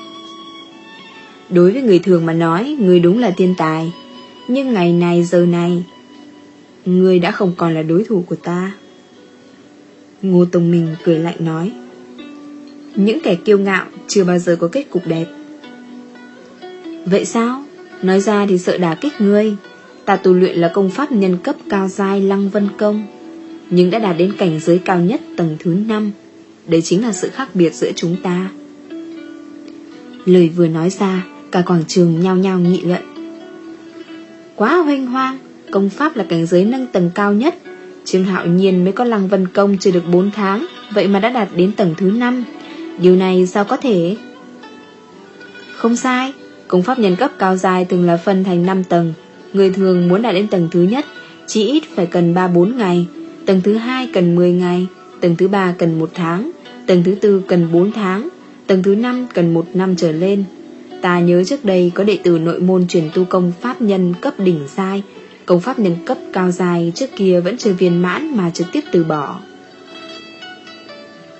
Đối với người thường mà nói, người đúng là thiên tài, nhưng ngày này giờ này, người đã không còn là đối thủ của ta. Ngô Tông Minh cười lạnh nói, những kẻ kiêu ngạo chưa bao giờ có kết cục đẹp. Vậy sao? Nói ra thì sợ đả kích ngươi. Ta tu luyện là công pháp nhân cấp cao giai Lăng Vân Công, nhưng đã đạt đến cảnh giới cao nhất tầng thứ năm. Đấy chính là sự khác biệt giữa chúng ta. Lời vừa nói ra, cả quảng trường nhao nhao nghị luận. Quá hoành hoang, công pháp là cảnh giới nâng tầng cao nhất, Trương Hạo Nhiên mới có Lăng Vân Công chưa được bốn tháng, vậy mà đã đạt đến tầng thứ năm. Điều này sao có thể? Không sai, công pháp nhân cấp cao dài thường là phân thành năm tầng. Người thường muốn đạt đến tầng thứ nhất chỉ ít phải cần ba bốn ngày, tầng thứ hai cần mười ngày, tầng thứ ba cần một tháng, tầng thứ tư cần bốn tháng, tầng thứ năm cần một năm trở lên. Ta nhớ trước đây có đệ tử nội môn chuyển tu công pháp nhân cấp đỉnh giai, công pháp nhân cấp cao giai trước kia vẫn chưa viên mãn mà trực tiếp từ bỏ.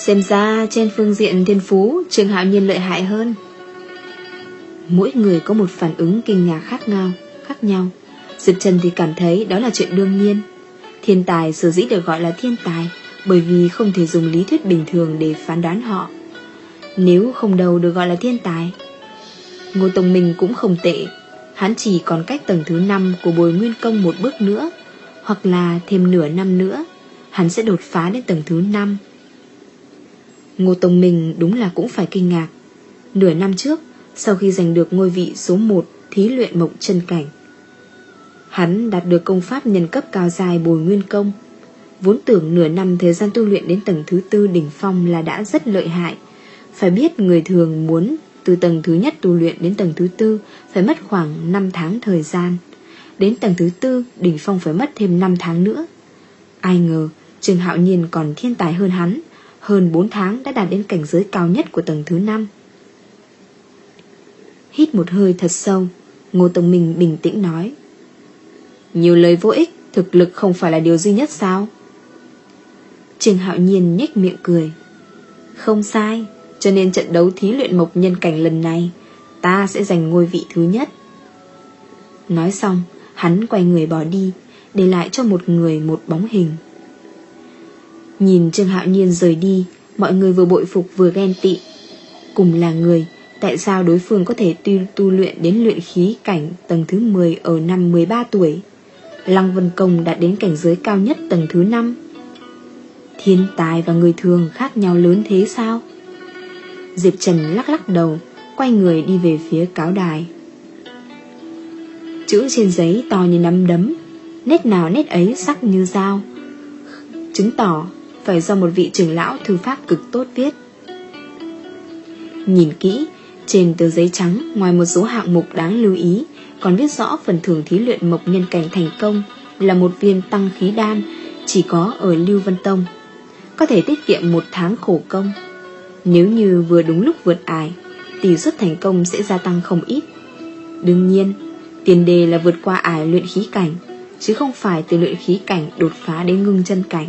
Xem ra trên phương diện thiên phú Trương Hạo Nhiên lợi hại hơn. Mỗi người có một phản ứng kinh ngạc khác nhau, khác nhau. Diệp Trần thì cảm thấy đó là chuyện đương nhiên. Thiên tài sở dĩ được gọi là thiên tài bởi vì không thể dùng lý thuyết bình thường để phán đoán họ. Nếu không đâu được gọi là thiên tài. Ngô Tông Minh cũng không tệ. Hắn chỉ còn cách tầng thứ năm của Bồi Nguyên Công một bước nữa, hoặc là thêm nửa năm nữa hắn sẽ đột phá đến tầng thứ năm. Ngô Tông Minh đúng là cũng phải kinh ngạc. Nửa năm trước, sau khi giành được ngôi vị số một thí luyện Mộng Chân Cảnh, hắn đạt được công pháp nhân cấp cao dài Bồi Nguyên Công. Vốn tưởng nửa năm thời gian tu luyện đến tầng thứ tư đỉnh phong là đã rất lợi hại. Phải biết người thường muốn từ tầng thứ nhất tu luyện đến tầng thứ tư phải mất khoảng năm tháng thời gian. Đến tầng thứ tư đỉnh phong phải mất thêm năm tháng nữa. Ai ngờ Trương Hạo Nhiên còn thiên tài hơn hắn, hơn bốn tháng đã đạt đến cảnh giới cao nhất của tầng thứ năm. Hít một hơi thật sâu, Ngô Tông Minh bình tĩnh nói: nhiều lời vô ích, thực lực không phải là điều duy nhất sao? Trương Hạo Nhiên nhếch miệng cười: không sai, cho nên trận đấu thí luyện Mộc Nhân Cảnh lần này ta sẽ giành ngôi vị thứ nhất. Nói xong hắn quay người bỏ đi, để lại cho một người một bóng hình. Nhìn Trương Hạo Nhiên rời đi, mọi người vừa bội phục vừa ghen tị. Cùng là người, tại sao đối phương có thể tu, tu luyện đến luyện khí cảnh tầng thứ mười ở năm mười ba tuổi? Lăng Vân Công đạt đến cảnh giới cao nhất tầng thứ năm. Thiên tài và người thường khác nhau lớn thế sao? Diệp Trần lắc lắc đầu, quay người đi về phía cáo đài. Chữ trên giấy to như nắm đấm, nét nào nét ấy sắc như dao, chứng tỏ phải do một vị trưởng lão thư pháp cực tốt viết. Nhìn kỹ, trên tờ giấy trắng ngoài một số hạng mục đáng lưu ý còn viết rõ phần thưởng thí luyện Mộc Nhân Cảnh thành công là một viên tăng khí đan, chỉ có ở Lưu Vân Tông, có thể tiết kiệm một tháng khổ công. Nếu như vừa đúng lúc vượt ải, tỷ suất thành công sẽ gia tăng không ít. Đương nhiên, tiền đề là vượt qua ải luyện khí cảnh, chứ không phải từ luyện khí cảnh đột phá đến ngưng chân cảnh.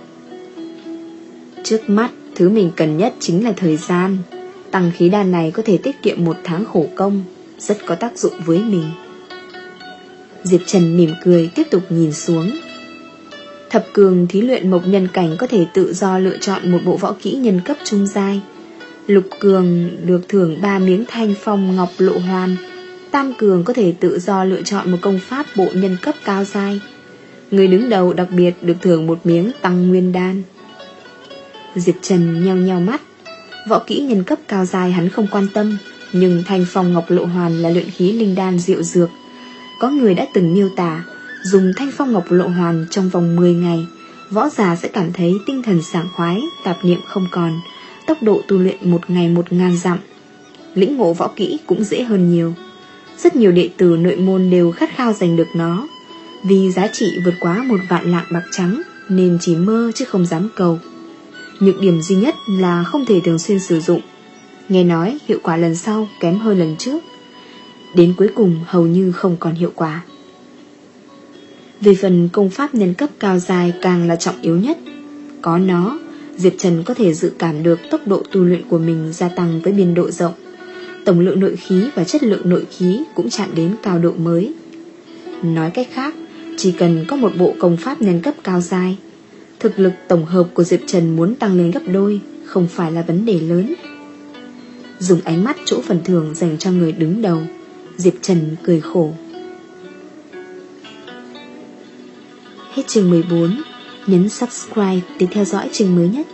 Trước mắt, thứ mình cần nhất chính là thời gian. Tăng khí đan này có thể tiết kiệm một tháng khổ công, rất có tác dụng với mình. Diệp Trần mỉm cười tiếp tục nhìn xuống. Thập cường thí luyện Mộc Nhân Cảnh có thể tự do lựa chọn một bộ võ kỹ nhân cấp trung giai. Lục cường được thưởng ba miếng Thanh Phong Ngọc Lộ Hoàn. Tam cường có thể tự do lựa chọn một công pháp bộ nhân cấp cao giai. Người đứng đầu đặc biệt được thưởng một miếng Tăng Nguyên Đan. Diệp Trần nheo nheo mắt. Võ kỹ nhân cấp cao giai hắn không quan tâm, nhưng Thanh Phong Ngọc Lộ Hoàn là luyện khí linh đan diệu dược. Có người đã từng miêu tả, dùng Thanh Phong Ngọc Lộ Hoàn trong vòng mười ngày, võ giả sẽ cảm thấy tinh thần sảng khoái, tạp niệm không còn, tốc độ tu luyện một ngày một ngàn dặm. Lĩnh ngộ võ kỹ cũng dễ hơn nhiều. Rất nhiều đệ tử nội môn đều khát khao giành được nó, vì giá trị vượt quá một vạn lạng bạc trắng nên chỉ mơ chứ không dám cầu. Nhược điểm duy nhất là không thể thường xuyên sử dụng. Nghe nói hiệu quả lần sau kém hơn lần trước, đến cuối cùng hầu như không còn hiệu quả. Về phần công pháp nhân cấp cao dài càng là trọng yếu nhất. Có nó, Diệp Trần có thể dự cảm được tốc độ tu luyện của mình gia tăng với biên độ rộng. Tổng lượng nội khí và chất lượng nội khí cũng chạm đến cao độ mới. Nói cách khác, chỉ cần có một bộ công pháp nhân cấp cao dài, thực lực tổng hợp của Diệp Trần muốn tăng lên gấp đôi không phải là vấn đề lớn. Dùng ánh mắt chỗ phần thưởng dành cho người đứng đầu, Diệp Trần cười khổ. Hết chương mười bốn, nhấn subscribe để theo dõi chương mới nhất.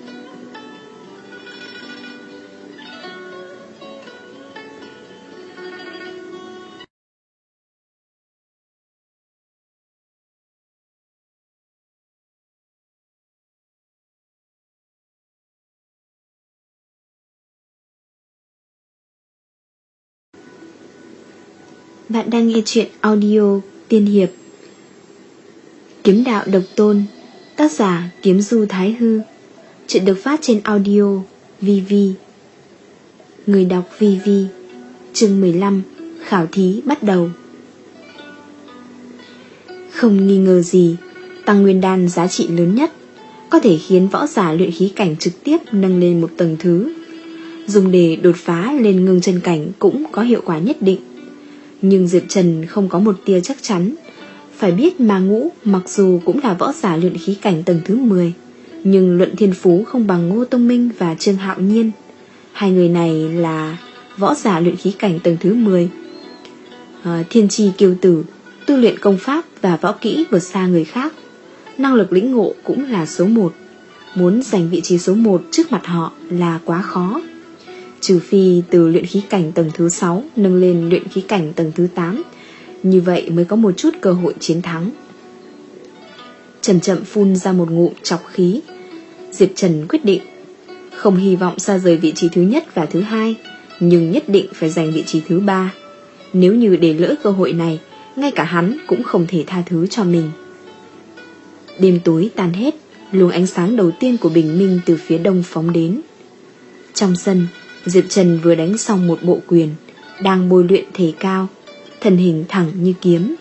Bạn đang nghe chuyện audio tiên hiệp Kiếm đạo độc tôn, tác giả Kiếm Du Thái Hư. Chuyện được phát trên audio vê vê. Người đọc vê vê. Chương mười lăm, khảo thí bắt đầu. Không nghi ngờ gì, Tăng Nguyên Đan giá trị lớn nhất. có thể khiến võ giả luyện khí cảnh trực tiếp nâng lên một tầng thứ. Dùng để đột phá lên ngưng chân cảnh cũng có hiệu quả nhất định. Nhưng Diệp Trần không có một tia chắc chắn. Phải biết Ma Ngũ mặc dù cũng là võ giả luyện khí cảnh tầng thứ mười, nhưng luận thiên phú không bằng Ngô Tông Minh và Trương Hạo Nhiên. Hai người này là võ giả luyện khí cảnh tầng thứ mười. à, Thiên Chi Kiêu Tử tu luyện công pháp và võ kỹ vượt xa người khác, năng lực lĩnh ngộ cũng là số một. Muốn giành vị trí số một trước mặt họ là quá khó. Trừ phi từ luyện khí cảnh tầng thứ sáu nâng lên luyện khí cảnh tầng thứ tám, như vậy mới có một chút cơ hội chiến thắng. Chậm chậm phun ra một ngụm trọc khí, Diệp Trần quyết định không hy vọng xa rời vị trí thứ nhất và thứ hai, nhưng nhất định phải giành vị trí thứ ba. Nếu như để lỡ cơ hội này, ngay cả hắn cũng không thể tha thứ cho mình. Đêm tối tan hết, luồng ánh sáng đầu tiên của bình minh từ phía đông phóng đến. Trong sân, Diệp Trần vừa đánh xong một bộ quyền, đang bồi luyện thể cao, thân hình thẳng như kiếm.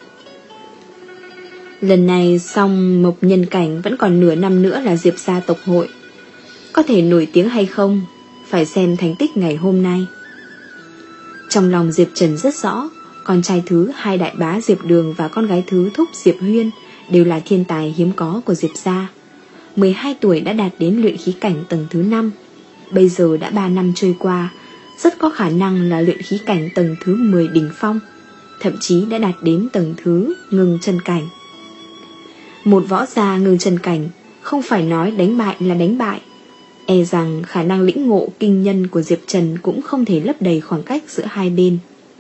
Lần này xong mộc nhân cảnh vẫn còn nửa năm nữa là Diệp gia tộc hội. Có thể nổi tiếng hay không, phải xem thành tích ngày hôm nay. Trong lòng Diệp Trần rất rõ, con trai thứ hai đại bá Diệp Đường và con gái thứ thúc Diệp Huyên đều là thiên tài hiếm có của Diệp gia. mười hai tuổi đã đạt đến luyện khí cảnh tầng thứ năm. Bây giờ đã ba năm trôi qua, rất có khả năng là luyện khí cảnh tầng thứ mười đỉnh phong, thậm chí đã đạt đến tầng thứ ngưng chân cảnh. Một võ gia ngưng chân cảnh không phải nói đánh bại là đánh bại. E rằng khả năng lĩnh ngộ kinh nhân của Diệp Trần cũng không thể lấp đầy khoảng cách giữa hai bên.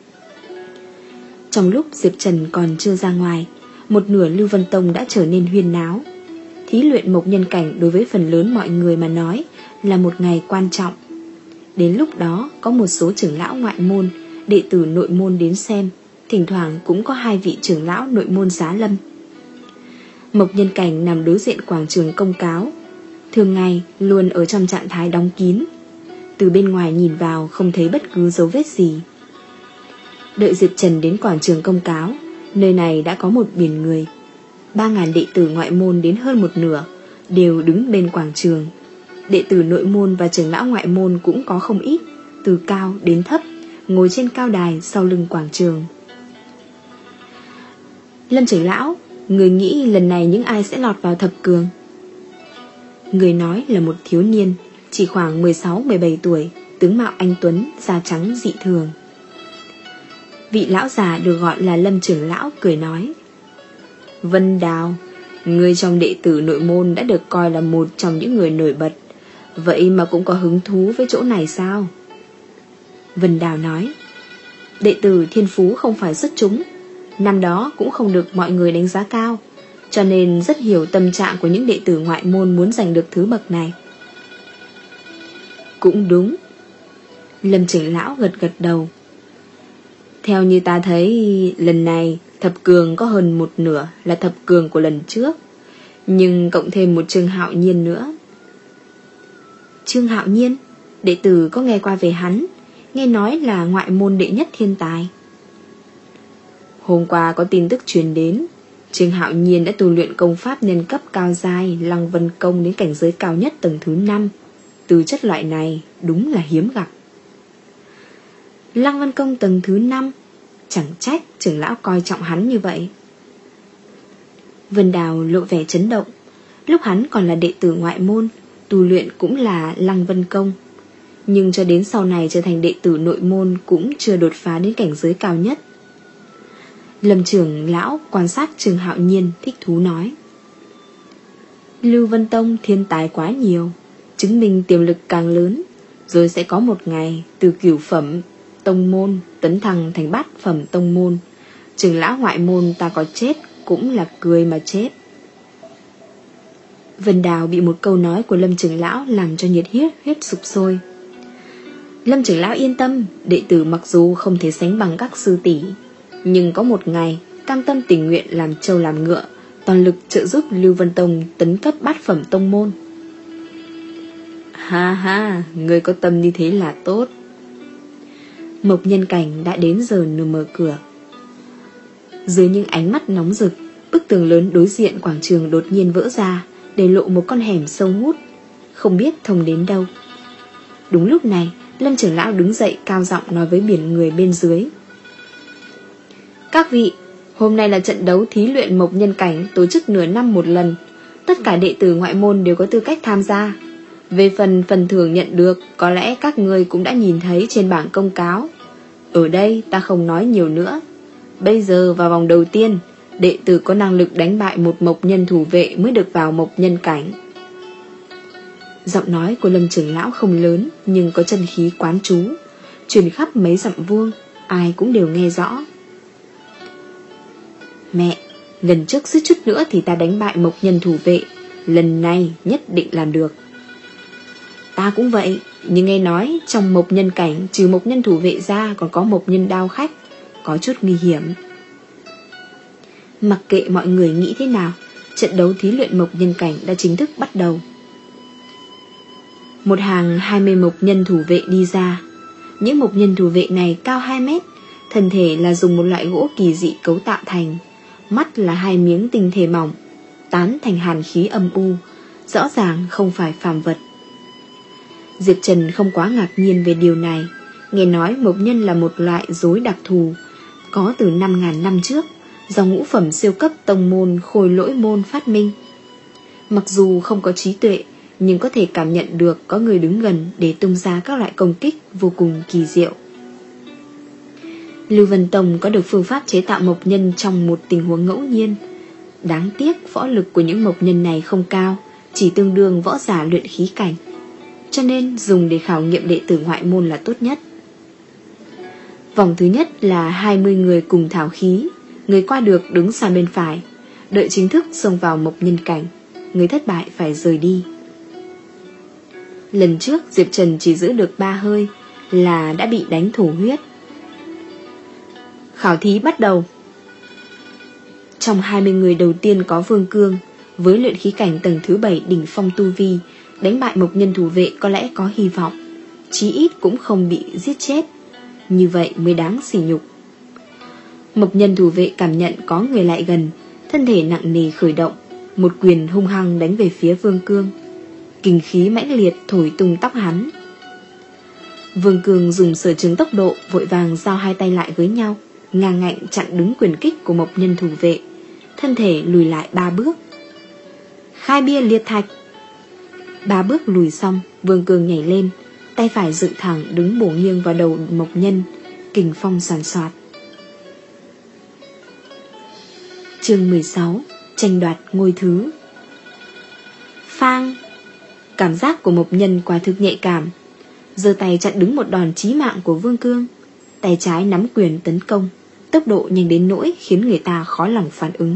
Trong lúc Diệp Trần còn chưa ra ngoài, một nửa Lưu Vân Tông đã trở nên huyên náo. Thí luyện mộc nhân cảnh đối với phần lớn mọi người mà nói là một ngày quan trọng. Đến lúc đó có một số trưởng lão ngoại môn, đệ tử nội môn đến xem, thỉnh thoảng cũng có hai vị trưởng lão nội môn giá lâm. Mộc nhân cảnh nằm đối diện quảng trường công cáo, thường ngày luôn ở trong trạng thái đóng kín. Từ bên ngoài nhìn vào không thấy bất cứ dấu vết gì. Đợi Diệp Trần đến quảng trường công cáo, nơi này đã có một biển người. Ba ngàn đệ tử ngoại môn đến hơn một nửa đều đứng bên quảng trường. Đệ tử nội môn và trưởng lão ngoại môn cũng có không ít, từ cao đến thấp, ngồi trên cao đài sau lưng quảng trường. Lâm trưởng lão, người nghĩ lần này những ai sẽ lọt vào thập cường? Người nói là một thiếu niên, chỉ khoảng mười sáu mười bảy tuổi, tướng mạo anh tuấn, da trắng dị thường. Vị lão già được gọi là Lâm trưởng lão cười nói: Vân Đào, người trong đệ tử nội môn đã được coi là một trong những người nổi bật, vậy mà cũng có hứng thú với chỗ này sao? Vân Đào nói: Đệ tử thiên phú không phải xuất chúng, năm đó cũng không được mọi người đánh giá cao, cho nên rất hiểu tâm trạng của những đệ tử ngoại môn muốn giành được thứ bậc này. Cũng đúng. Lâm trưởng lão gật gật đầu. Theo như ta thấy, lần này thập cường có hơn một nửa là thập cường của lần trước, nhưng cộng thêm một Trương Hạo Nhiên nữa. Trương Hạo Nhiên, đệ tử có nghe qua về hắn, nghe nói là ngoại môn đệ nhất thiên tài. Hôm qua có tin tức truyền đến, Trương Hạo Nhiên đã tu luyện công pháp nhân cấp cao giai Lăng Vân Công đến cảnh giới cao nhất tầng thứ năm. Từ chất loại này đúng là hiếm gặp. Lăng Vân Công tầng thứ năm, chẳng trách trưởng lão coi trọng hắn như vậy. Vân Đào lộ vẻ chấn động. Lúc hắn còn là đệ tử ngoại môn, tu luyện cũng là Lăng Vân Công, nhưng cho đến sau này trở thành đệ tử nội môn cũng chưa đột phá đến cảnh giới cao nhất. Lâm trưởng lão quan sát Trương Hạo Nhiên, thích thú nói: Lưu Vân Tông thiên tài quá nhiều, chứng minh tiềm lực càng lớn, rồi sẽ có một ngày từ cửu phẩm tông môn tấn thăng thành bát phẩm tông môn. Trưởng lão ngoại môn ta có chết cũng là cười mà chết. Vân Đào bị một câu nói của Lâm trưởng lão làm cho nhiệt huyết huyết sục sôi. Lâm trưởng lão yên tâm, đệ tử mặc dù không thể sánh bằng các sư tỷ, nhưng có một ngày cam tâm tình nguyện làm trâu làm ngựa, toàn lực trợ giúp Lưu Vân Tông tấn cấp bát phẩm tông môn. Ha ha, người có tâm như thế là tốt. Mộc nhân cảnh đã đến giờ nửa mở cửa. Dưới những ánh mắt nóng rực, bức tường lớn đối diện quảng trường đột nhiên vỡ ra, để lộ một con hẻm sâu hút, không biết thông đến đâu. Đúng lúc này, Lâm trưởng lão đứng dậy cao giọng nói với biển người bên dưới: Các vị, hôm nay là trận đấu thí luyện mộc nhân cảnh tổ chức nửa năm một lần. Tất cả đệ tử ngoại môn đều có tư cách tham gia. Về phần phần thưởng nhận được, có lẽ các ngươi cũng đã nhìn thấy trên bảng công cáo. Ở đây ta không nói nhiều nữa. Bây giờ vào vòng đầu tiên, đệ tử có năng lực đánh bại một mộc nhân thủ vệ mới được vào mộc nhân cảnh. Giọng nói của Lâm trưởng lão không lớn, nhưng có chân khí quán trú, truyền khắp mấy dặm vuông, ai cũng đều nghe rõ. Mẹ, lần trước suýt chút nữa thì ta đánh bại mộc nhân thủ vệ, lần này nhất định làm được. Ta cũng vậy, nhưng nghe nói trong mộc nhân cảnh trừ mộc nhân thủ vệ ra còn có mộc nhân đao khách, có chút nguy hiểm. Mặc kệ mọi người nghĩ thế nào, trận đấu thí luyện mộc nhân cảnh đã chính thức bắt đầu. Một hàng hai mươi mộc nhân thủ vệ đi ra. Những mộc nhân thủ vệ này cao hai mét, thân thể là dùng một loại gỗ kỳ dị cấu tạo thành, mắt là hai miếng tinh thể mỏng, tán thành hàn khí âm u, rõ ràng không phải phàm vật. Diệp Trần không quá ngạc nhiên về điều này. Nghe nói mộc nhân là một loại rối đặc thù, có từ năm ngàn năm trước, do ngũ phẩm siêu cấp tông môn Khôi Lỗi môn phát minh. Mặc dù không có trí tuệ, nhưng có thể cảm nhận được có người đứng gần để tung ra các loại công kích vô cùng kỳ diệu. Lưu Vân Tông có được phương pháp chế tạo mộc nhân trong một tình huống ngẫu nhiên. Đáng tiếc võ lực của những mộc nhân này không cao, chỉ tương đương võ giả luyện khí cảnh, cho nên dùng để khảo nghiệm đệ tử ngoại môn là tốt nhất. Vòng thứ nhất là hai mươi người cùng thảo khí. Người qua được đứng sang bên phải, đợi chính thức xông vào mộc nhân cảnh. Người thất bại phải rời đi. Lần trước Diệp Trần chỉ giữ được ba hơi là đã bị đánh thổ huyết. Khảo thí bắt đầu. Trong hai mươi người đầu tiên có Vương Cương, với luyện khí cảnh tầng thứ bảy đỉnh phong tu vi, đánh bại mộc nhân thủ vệ có lẽ có hy vọng, chí ít cũng không bị giết chết. Như vậy mới đáng sỉ nhục. Mộc nhân thủ vệ cảm nhận có người lại gần, thân thể nặng nề khởi động, một quyền hung hăng đánh về phía Vương Cương. Kình khí mãnh liệt thổi tung tóc hắn. Vương Cương dùng sở trường tốc độ, vội vàng giao hai tay lại với nhau, ngang ngạnh chặn đứng quyền kích của mộc nhân thủ vệ, thân thể lùi lại ba bước. Khai bia liệt thạch. Ba bước lùi xong, Vương Cương nhảy lên, tay phải dựng thẳng đứng bổ nghiêng vào đầu mộc nhân, kình phong soàn soạt. Chương mười sáu. Tranh đoạt ngôi thứ. Phang. Cảm giác của mộc nhân quả thực nhạy cảm, giơ tay chặn đứng một đòn chí mạng của Vương Cương. Tay trái nắm quyền tấn công, tốc độ nhanh đến nỗi khiến người ta khó lòng phản ứng.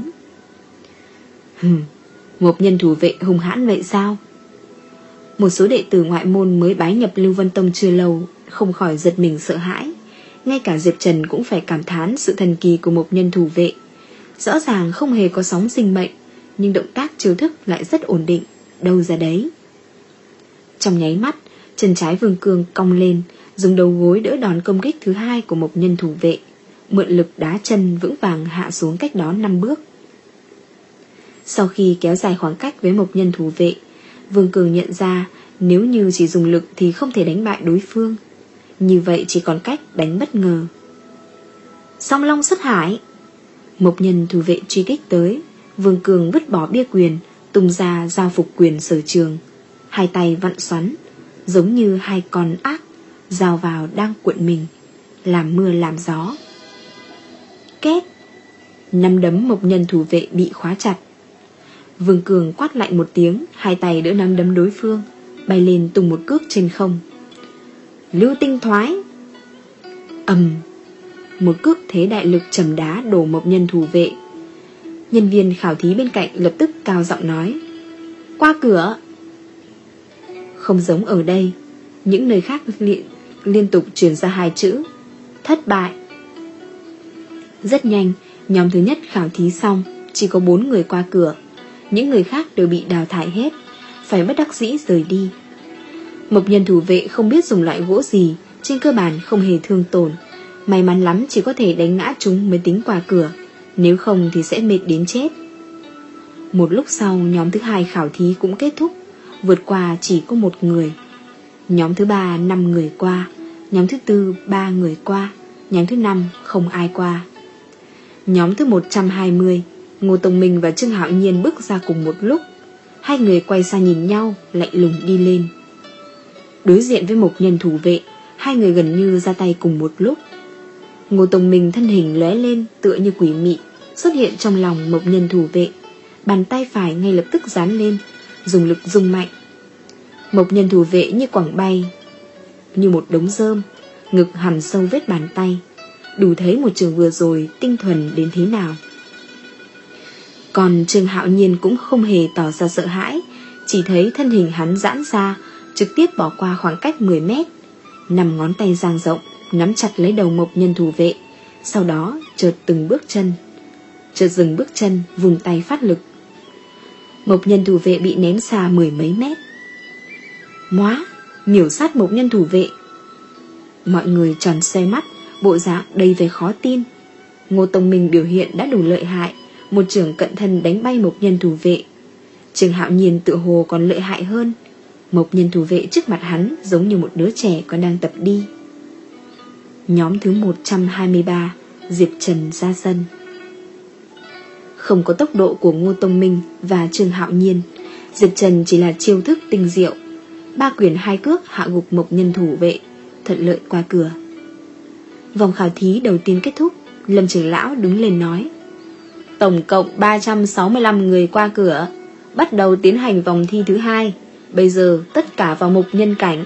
Hừm, mộc nhân thủ vệ hung hãn vậy sao? Một số đệ tử ngoại môn mới bái nhập Lưu Vân Tông chưa lâu không khỏi giật mình sợ hãi. Ngay cả Diệp Trần cũng phải cảm thán sự thần kỳ của mộc nhân thủ vệ. Rõ ràng không hề có sóng sinh mệnh, nhưng động tác chiêu thức lại rất ổn định, đâu ra đấy. Trong nháy mắt, chân trái Vương Cương cong lên, dùng đầu gối đỡ đòn công kích thứ hai của mộc nhân thủ vệ, mượn lực đá chân vững vàng hạ xuống cách đó năm bước. Sau khi kéo dài khoảng cách với mộc nhân thủ vệ, Vương Cương nhận ra nếu như chỉ dùng lực thì không thể đánh bại đối phương. Như vậy chỉ còn cách đánh bất ngờ. Song Long xuất hải. Mộc nhân thủ vệ truy kích tới, Vương Cương vứt bỏ bia quyền, tung ra giao phục quyền sở trường, hai tay vặn xoắn, giống như hai con ác giao vào đang cuộn mình, làm mưa làm gió. Két. Nắm đấm mộc nhân thủ vệ bị khóa chặt. Vương Cường quát lạnh một tiếng, hai tay đỡ nắm đấm đối phương, bay lên tung một cước trên không. Lưu tinh thoái. Ầm. Một cước thế đại lực trầm đá đổ mộc nhân thủ vệ. Nhân viên khảo thí bên cạnh lập tức cao giọng nói: qua cửa. Không giống ở đây, những nơi khác li liên tục truyền ra hai chữ: thất bại. Rất nhanh, nhóm thứ nhất khảo thí xong, chỉ có bốn người qua cửa. Những người khác đều bị đào thải hết, phải bất đắc dĩ rời đi. Mộc nhân thủ vệ không biết dùng loại gỗ gì, trên cơ bản không hề thương tổn. May mắn lắm chỉ có thể đánh ngã chúng mới tính qua cửa, nếu không thì sẽ mệt đến chết. Một lúc sau, nhóm thứ hai khảo thí cũng kết thúc. Vượt qua chỉ có một người. Nhóm thứ ba năm người qua, nhóm thứ tư ba người qua, nhóm thứ năm không ai qua. Nhóm thứ một trăm hai mươi, Ngô Tông Minh và Trương Hạo Nhiên bước ra cùng một lúc. Hai người quay sang nhìn nhau, lạnh lùng đi lên. Đối diện với một nhân thủ vệ, hai người gần như ra tay cùng một lúc. Ngô Tông Minh thân hình lóe lên tựa như quỷ mị, xuất hiện trong lòng một nhân thủ vệ. Bàn tay phải ngay lập tức dán lên, dùng lực rung mạnh. Một nhân thủ vệ như quẳng bay, như một đống rơm, ngực hằn sâu vết bàn tay, đủ thấy một trường vừa rồi tinh thuần đến thế nào. Còn Trương Hạo Nhiên cũng không hề tỏ ra sợ hãi, chỉ thấy thân hình hắn giãn ra, trực tiếp bỏ qua khoảng cách mười mét, nằm ngón tay dang rộng, nắm chặt lấy đầu một nhân thủ vệ, sau đó chợt từng bước chân, chợt dừng bước chân, vùng tay phát lực. Một nhân thủ vệ bị ném xa mười mấy mét. Móa, miểu sát một nhân thủ vệ. Mọi người tròn xoe mắt, bộ dạng đầy vẻ khó tin. Ngô Tông Minh biểu hiện đã đủ lợi hại, một chưởng cận thân đánh bay một nhân thủ vệ. Trương Hạo Nhiên tự hồ còn lợi hại hơn. Một nhân thủ vệ trước mặt hắn giống như một đứa trẻ còn đang tập đi. Nhóm thứ một trăm hai mươi ba, Diệp Trần ra sân. Không có tốc độ của Ngô Tông Minh và Trương Hạo Nhiên, Diệp Trần chỉ là chiêu thức tinh diệu, ba quyền hai cước hạ gục một nhân thủ vệ, thuận lợi qua cửa. Vòng khảo thí đầu tiên kết thúc, Lâm trưởng lão đứng lên nói: tổng cộng ba trăm sáu mươi lăm người qua cửa, bắt đầu tiến hành vòng thi thứ hai. Bây giờ tất cả vào mục nhân cảnh.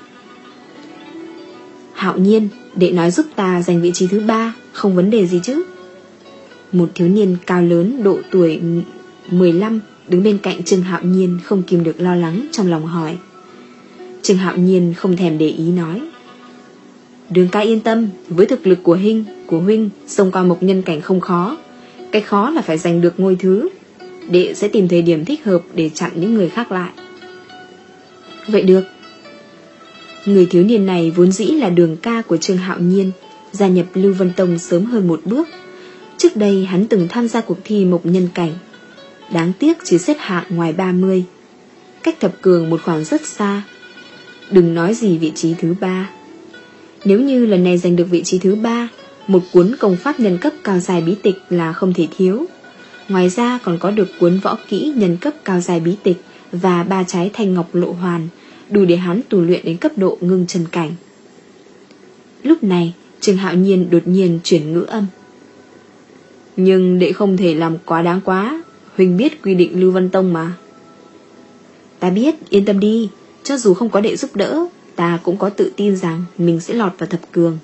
Hạo Nhiên, đệ nói giúp ta giành vị trí thứ ba, không vấn đề gì chứ? Một thiếu niên cao lớn độ tuổi mười lăm đứng bên cạnh Trương Hạo Nhiên không kìm được lo lắng trong lòng hỏi. Trương Hạo Nhiên không thèm để ý nói: Đường ca yên tâm, với thực lực của huynh, của huynh xông qua một nhân cảnh không khó. Cái khó là phải giành được ngôi thứ. Đệ sẽ tìm thời điểm thích hợp để chặn những người khác lại. Vậy được. Người thiếu niên này vốn dĩ là đường ca của Trương Hạo Nhiên, gia nhập Lưu Vân Tông sớm hơn một bước. Trước đây hắn từng tham gia cuộc thi mộc nhân cảnh, đáng tiếc chỉ xếp hạng ngoài ba mươi, cách thập cường một khoảng rất xa. Đừng nói gì vị trí thứ ba. Nếu như lần này giành được vị trí thứ ba, một cuốn công pháp nhân cấp cao dài bí tịch là không thể thiếu. Ngoài ra còn có được cuốn võ kỹ nhân cấp cao dài bí tịch và ba trái thanh ngọc lộ hoàn, đủ để hắn tu luyện đến cấp độ ngưng chân cảnh. Lúc này Trương Hạo Nhiên đột nhiên chuyển ngữ âm. Nhưng đệ không thể làm quá đáng quá, huynh biết quy định Lưu Vân Tông mà. Ta biết, yên tâm đi, cho dù không có đệ giúp đỡ, ta cũng có tự tin rằng mình sẽ lọt vào thập cường.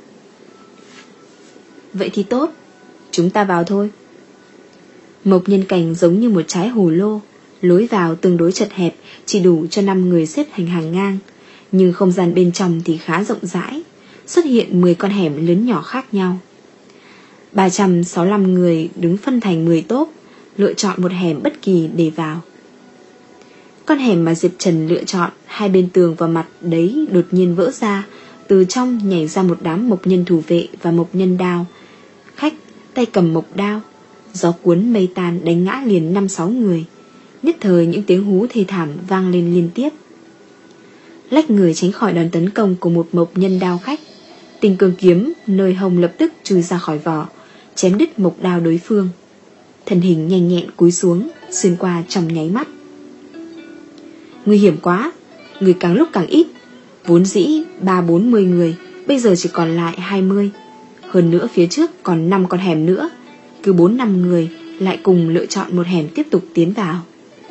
Vậy thì tốt, chúng ta vào thôi. Mộc nhân cảnh giống như một trái hồ lô, lối vào tương đối chật hẹp, chỉ đủ cho năm người xếp thành hàng ngang, nhưng không gian bên trong thì khá rộng rãi, xuất hiện mười con hẻm lớn nhỏ khác nhau. ba trăm sáu mươi lăm người đứng phân thành mười tốp, lựa chọn một hẻm bất kỳ để vào. Con hẻm mà Diệp Trần lựa chọn, hai bên tường và mặt đấy đột nhiên vỡ ra, từ trong nhảy ra một đám mộc nhân thủ vệ và mộc nhân đao khách, tay cầm mộc đao. Gió cuốn mây tan đánh ngã liền năm sáu người. Nhất thời những tiếng hú thê thảm vang lên liên tiếp. Lách người tránh khỏi đòn tấn công của một mộc nhân đao khách, Tình Cương kiếm nơi hông lập tức chui ra khỏi vỏ, chém đứt mộc đao đối phương. Thân hình nhanh nhẹn cúi xuống, xuyên qua trong nháy mắt. Nguy hiểm quá, người càng lúc càng ít. Vốn dĩ ba bốn mươi người, bây giờ chỉ còn lại hai mươi. Hơn nữa phía trước còn năm con hẻm nữa, cứ bốn năm người lại cùng lựa chọn một hẻm tiếp tục tiến vào.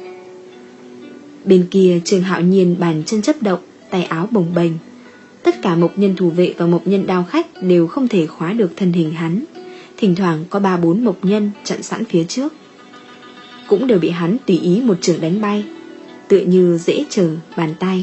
Bên kia Trương Hạo Nhiên bàn chân chấp động, tay áo bồng bềnh. Tất cả mộc nhân thủ vệ và mộc nhân đao khách đều không thể khóa được thân hình hắn. Thỉnh thoảng có ba bốn mộc nhân chặn sẵn phía trước, cũng đều bị hắn tùy ý một chưởng đánh bay, tựa như dễ trở bàn tay.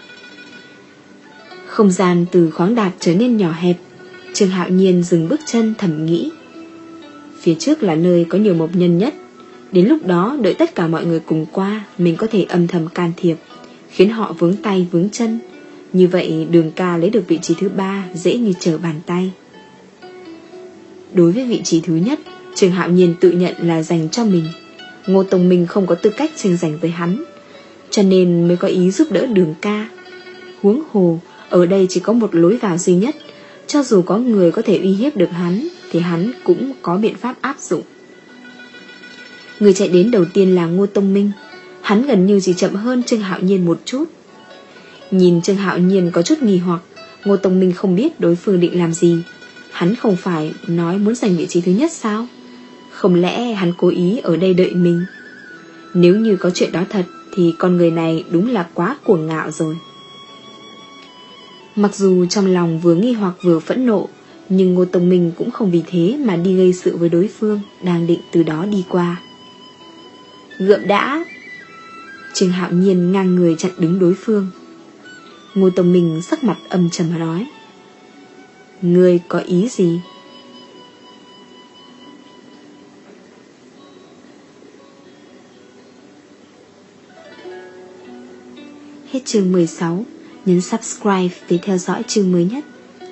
Không gian từ khoáng đạt trở nên nhỏ hẹp. Trương Hạo Nhiên dừng bước chân thầm nghĩ, phía trước là nơi có nhiều mộc nhân nhất. Đến lúc đó đợi tất cả mọi người cùng qua, mình có thể âm thầm can thiệp, khiến họ vướng tay vướng chân. Như vậy Đường ca lấy được vị trí thứ ba dễ như trở bàn tay. Đối với vị trí thứ nhất, Trương Hạo Nhiên tự nhận là dành cho mình. Ngô Tông Minh không có tư cách tranh giành với hắn, cho nên mới có ý giúp đỡ Đường ca. Huống hồ ở đây chỉ có một lối vào duy nhất, cho dù có người có thể uy hiếp được hắn thì hắn cũng có biện pháp áp dụng. Người chạy đến đầu tiên là Ngô Tông Minh. Hắn gần như chỉ chậm hơn Trương Hạo Nhiên một chút. Nhìn Trương Hạo Nhiên có chút nghi hoặc, Ngô Tông Minh không biết đối phương định làm gì. Hắn không phải nói muốn giành vị trí thứ nhất sao? Không lẽ hắn cố ý ở đây đợi mình? Nếu như có chuyện đó thật thì con người này đúng là quá cuồng ngạo rồi. Mặc dù trong lòng vừa nghi hoặc vừa phẫn nộ, nhưng Ngô Tông Minh cũng không vì thế mà đi gây sự với đối phương đang định từ đó đi qua. Gượm đã! Trương Hạo Nhiên ngang người chặn đứng đối phương. Ngô Tông Minh sắc mặt âm trầm mà nói: Ngươi có ý gì? Hết chương mười sáu. Nhấn subscribe để theo dõi chương mới nhất.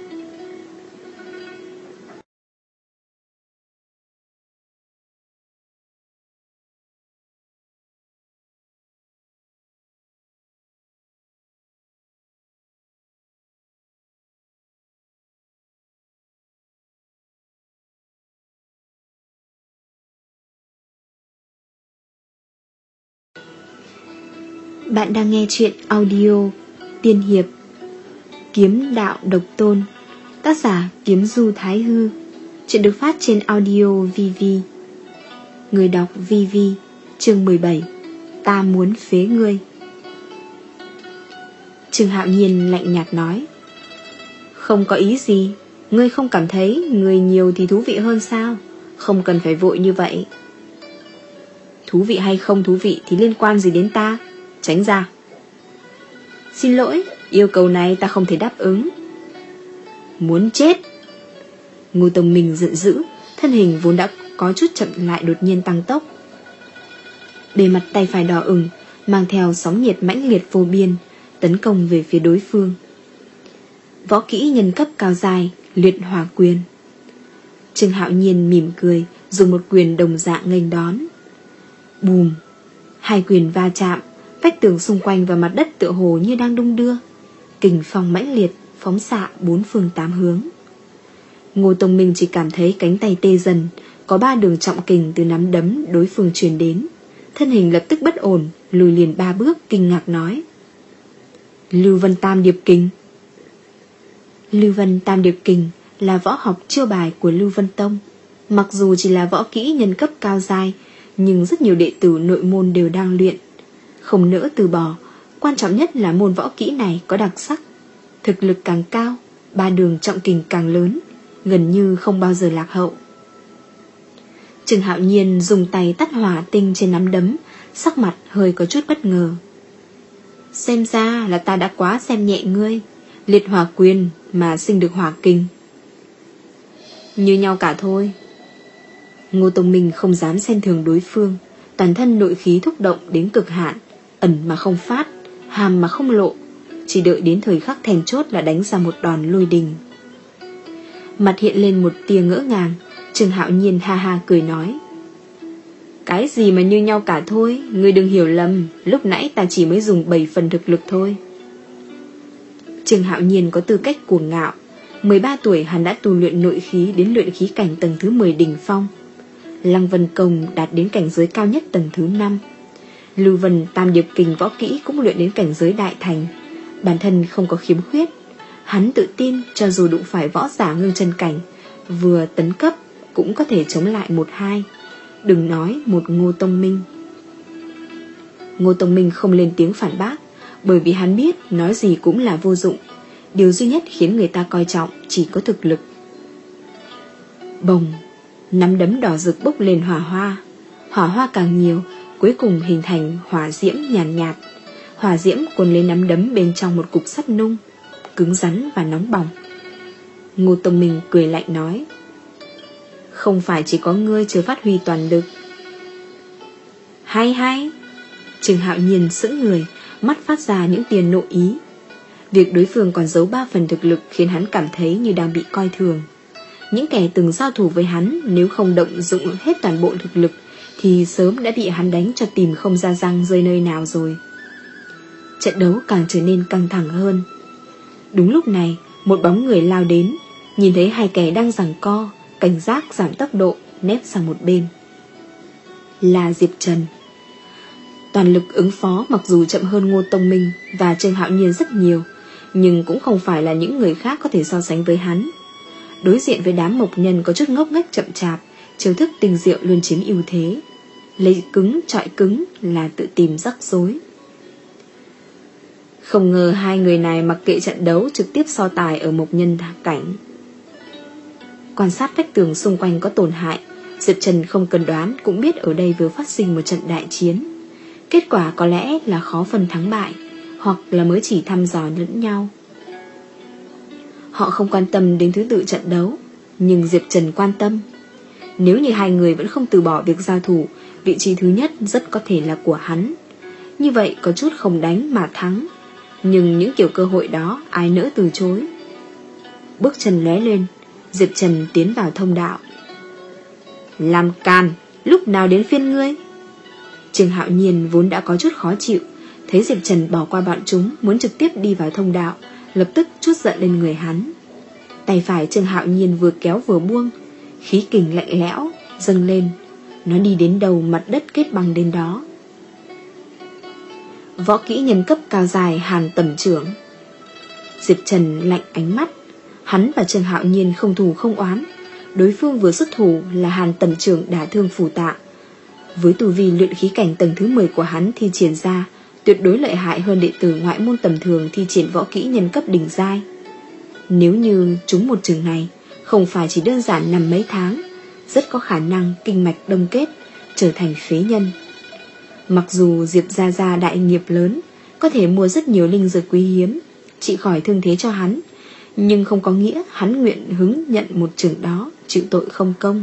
Bạn đang nghe chuyện audio Tiên hiệp Kiếm đạo độc tôn, tác giả Kiếm Du Thái Hư. Chuyện được phát trên audio vê vê. Người đọc vê vê. Chương mười bảy. Ta muốn phế ngươi. Trương Hạo Nhiên lạnh nhạt nói: Không có ý gì. Ngươi không cảm thấy người nhiều thì thú vị hơn sao? Không cần phải vội như vậy. Thú vị hay không thú vị thì liên quan gì đến ta? Tránh ra. Xin lỗi, yêu cầu này ta không thể đáp ứng. Muốn chết. Ngô Tông Minh giận dữ, thân hình vốn đã có chút chậm lại đột nhiên tăng tốc. Bề mặt tay phải đỏ ửng, mang theo sóng nhiệt mãnh liệt vô biên, tấn công về phía đối phương. Võ kỹ nhân cấp cao dài, liệt hỏa quyền. Trương Hạo Nhiên mỉm cười, dùng một quyền đồng dạng nghênh đón. Bùm. Hai quyền va chạm, vách tường xung quanh và mặt đất tựa hồ như đang đung đưa. Kình phong mãnh liệt phóng xạ bốn phương tám hướng. Ngô Tông Minh chỉ cảm thấy cánh tay tê dần, có ba đường trọng kình từ nắm đấm đối phương truyền đến. Thân hình lập tức bất ổn, lùi liền ba bước, kinh ngạc nói: Lưu Vân Tam Điệp Kình. Lưu Vân Tam Điệp Kình là võ học chiêu bài của Lưu Vân Tông. Mặc dù chỉ là võ kỹ nhân cấp cao dài, nhưng rất nhiều đệ tử nội môn đều đang luyện, không nỡ từ bỏ. Quan trọng nhất là môn võ kỹ này có đặc sắc. Thực lực càng cao, ba đường trọng kình càng lớn, gần như không bao giờ lạc hậu. Trương Hạo Nhiên dùng tay tắt hỏa tinh trên nắm đấm, sắc mặt hơi có chút bất ngờ. Xem ra là ta đã quá xem nhẹ ngươi. Liệt hỏa quyền mà sinh được hỏa kình. Như nhau cả thôi. Ngô Tông Minh không dám xem thường đối phương, toàn thân nội khí thúc động đến cực hạn, ẩn mà không phát, hàm mà không lộ, chỉ đợi đến thời khắc then chốt là đánh ra một đòn lôi đình. Mặt hiện lên một tia ngỡ ngàng, Trương Hạo Nhiên ha ha cười nói: Cái gì mà như nhau cả thôi, ngươi đừng hiểu lầm, lúc nãy ta chỉ mới dùng bảy phần thực lực thôi. Trương Hạo Nhiên có tư cách cuồng ngạo. Mười ba tuổi hắn đã tu luyện nội khí đến luyện khí cảnh tầng thứ mười đỉnh phong. Lăng Vân Công đạt đến cảnh giới cao nhất tầng thứ năm. Lưu Vân Tam Điệp Kình võ kỹ cũng luyện đến cảnh giới đại thành. Bản thân không có khiếm khuyết. Hắn tự tin cho dù đụng phải võ giả ngưng chân cảnh, vừa tấn cấp cũng có thể chống lại một hai. Đừng nói một Ngô Tông Minh. Ngô Tông Minh không lên tiếng phản bác, bởi vì hắn biết nói gì cũng là vô dụng. Điều duy nhất khiến người ta coi trọng chỉ có thực lực. Bồng. Nắm đấm đỏ rực bốc lên hỏa hoa. Hỏa hoa càng nhiều, cuối cùng hình thành hỏa diễm nhàn nhạt, nhạt. Hỏa diễm cuốn lên nắm đấm bên trong một cục sắt nung, cứng rắn và nóng bỏng. Ngô Tông Minh cười lạnh nói: Không phải chỉ có ngươi chưa phát huy toàn lực. Hay hay. Trương Hạo Nhiên sững người, mắt phát ra những tia nộ ý. Việc đối phương còn giấu ba phần thực lực khiến hắn cảm thấy như đang bị coi thường. Những kẻ từng giao thủ với hắn, nếu không động dụng hết toàn bộ thực lực thì sớm đã bị hắn đánh cho tìm không ra răng rơi nơi nào rồi. Trận đấu càng trở nên căng thẳng hơn. Đúng lúc này, một bóng người lao đến, nhìn thấy hai kẻ đang giằng co, cảnh giác giảm tốc độ, nép sang một bên. Là Diệp Trần. Toàn lực ứng phó mặc dù chậm hơn Ngô Tông Minh và Trương Hạo Nhiên rất nhiều, nhưng cũng không phải là những người khác có thể so sánh với hắn. Đối diện với đám mộc nhân có chút ngốc nghếch chậm chạp, chiêu thức tinh diệu luôn chiếm ưu thế. Lấy cứng chọi cứng là tự tìm rắc rối. Không ngờ hai người này mặc kệ trận đấu trực tiếp so tài ở mộc nhân cảnh. Quan sát vách tường xung quanh có tổn hại, Diệp Trần không cần đoán cũng biết ở đây vừa phát sinh một trận đại chiến. Kết quả có lẽ là khó phân thắng bại, hoặc là mới chỉ thăm dò lẫn nhau. Họ không quan tâm đến thứ tự trận đấu, nhưng Diệp Trần quan tâm. Nếu như hai người vẫn không từ bỏ việc giao thủ, vị trí thứ nhất rất có thể là của hắn. Như vậy có chút không đánh mà thắng, nhưng những kiểu cơ hội đó ai nỡ từ chối. Bước chân lóe lên, Diệp Trần tiến vào thông đạo. Làm càn, lúc nào đến phiên ngươi? Trương Hạo Nhiên vốn đã có chút khó chịu, thấy Diệp Trần bỏ qua bọn chúng muốn trực tiếp đi vào thông đạo, lập tức chút giận lên người hắn. Tay phải Trương Hạo Nhiên vừa kéo vừa buông, khí kình lạnh lẽo dâng lên, nó đi đến đầu mặt đất kết băng đến đó. Võ kỹ nhân cấp cao dài Hàn Tầm Trưởng. Diệp Trần lạnh ánh mắt, hắn và Trương Hạo Nhiên không thù không oán, đối phương vừa xuất thủ là Hàn Tầm Trưởng đả thương phủ tạ. Với tu vi luyện khí cảnh tầng thứ mười của hắn thi triển ra, tuyệt đối lợi hại hơn đệ tử ngoại môn tầm thường thi triển võ kỹ nhân cấp đỉnh giai. Nếu như trúng một trường này, không phải chỉ đơn giản nằm mấy tháng, rất có khả năng kinh mạch đông kết, trở thành phế nhân. Mặc dù Diệp gia gia đại nghiệp lớn, có thể mua rất nhiều linh dược quý hiếm, trị khỏi thương thế cho hắn, nhưng không có nghĩa hắn nguyện hứng nhận một trường đó, chịu tội không công.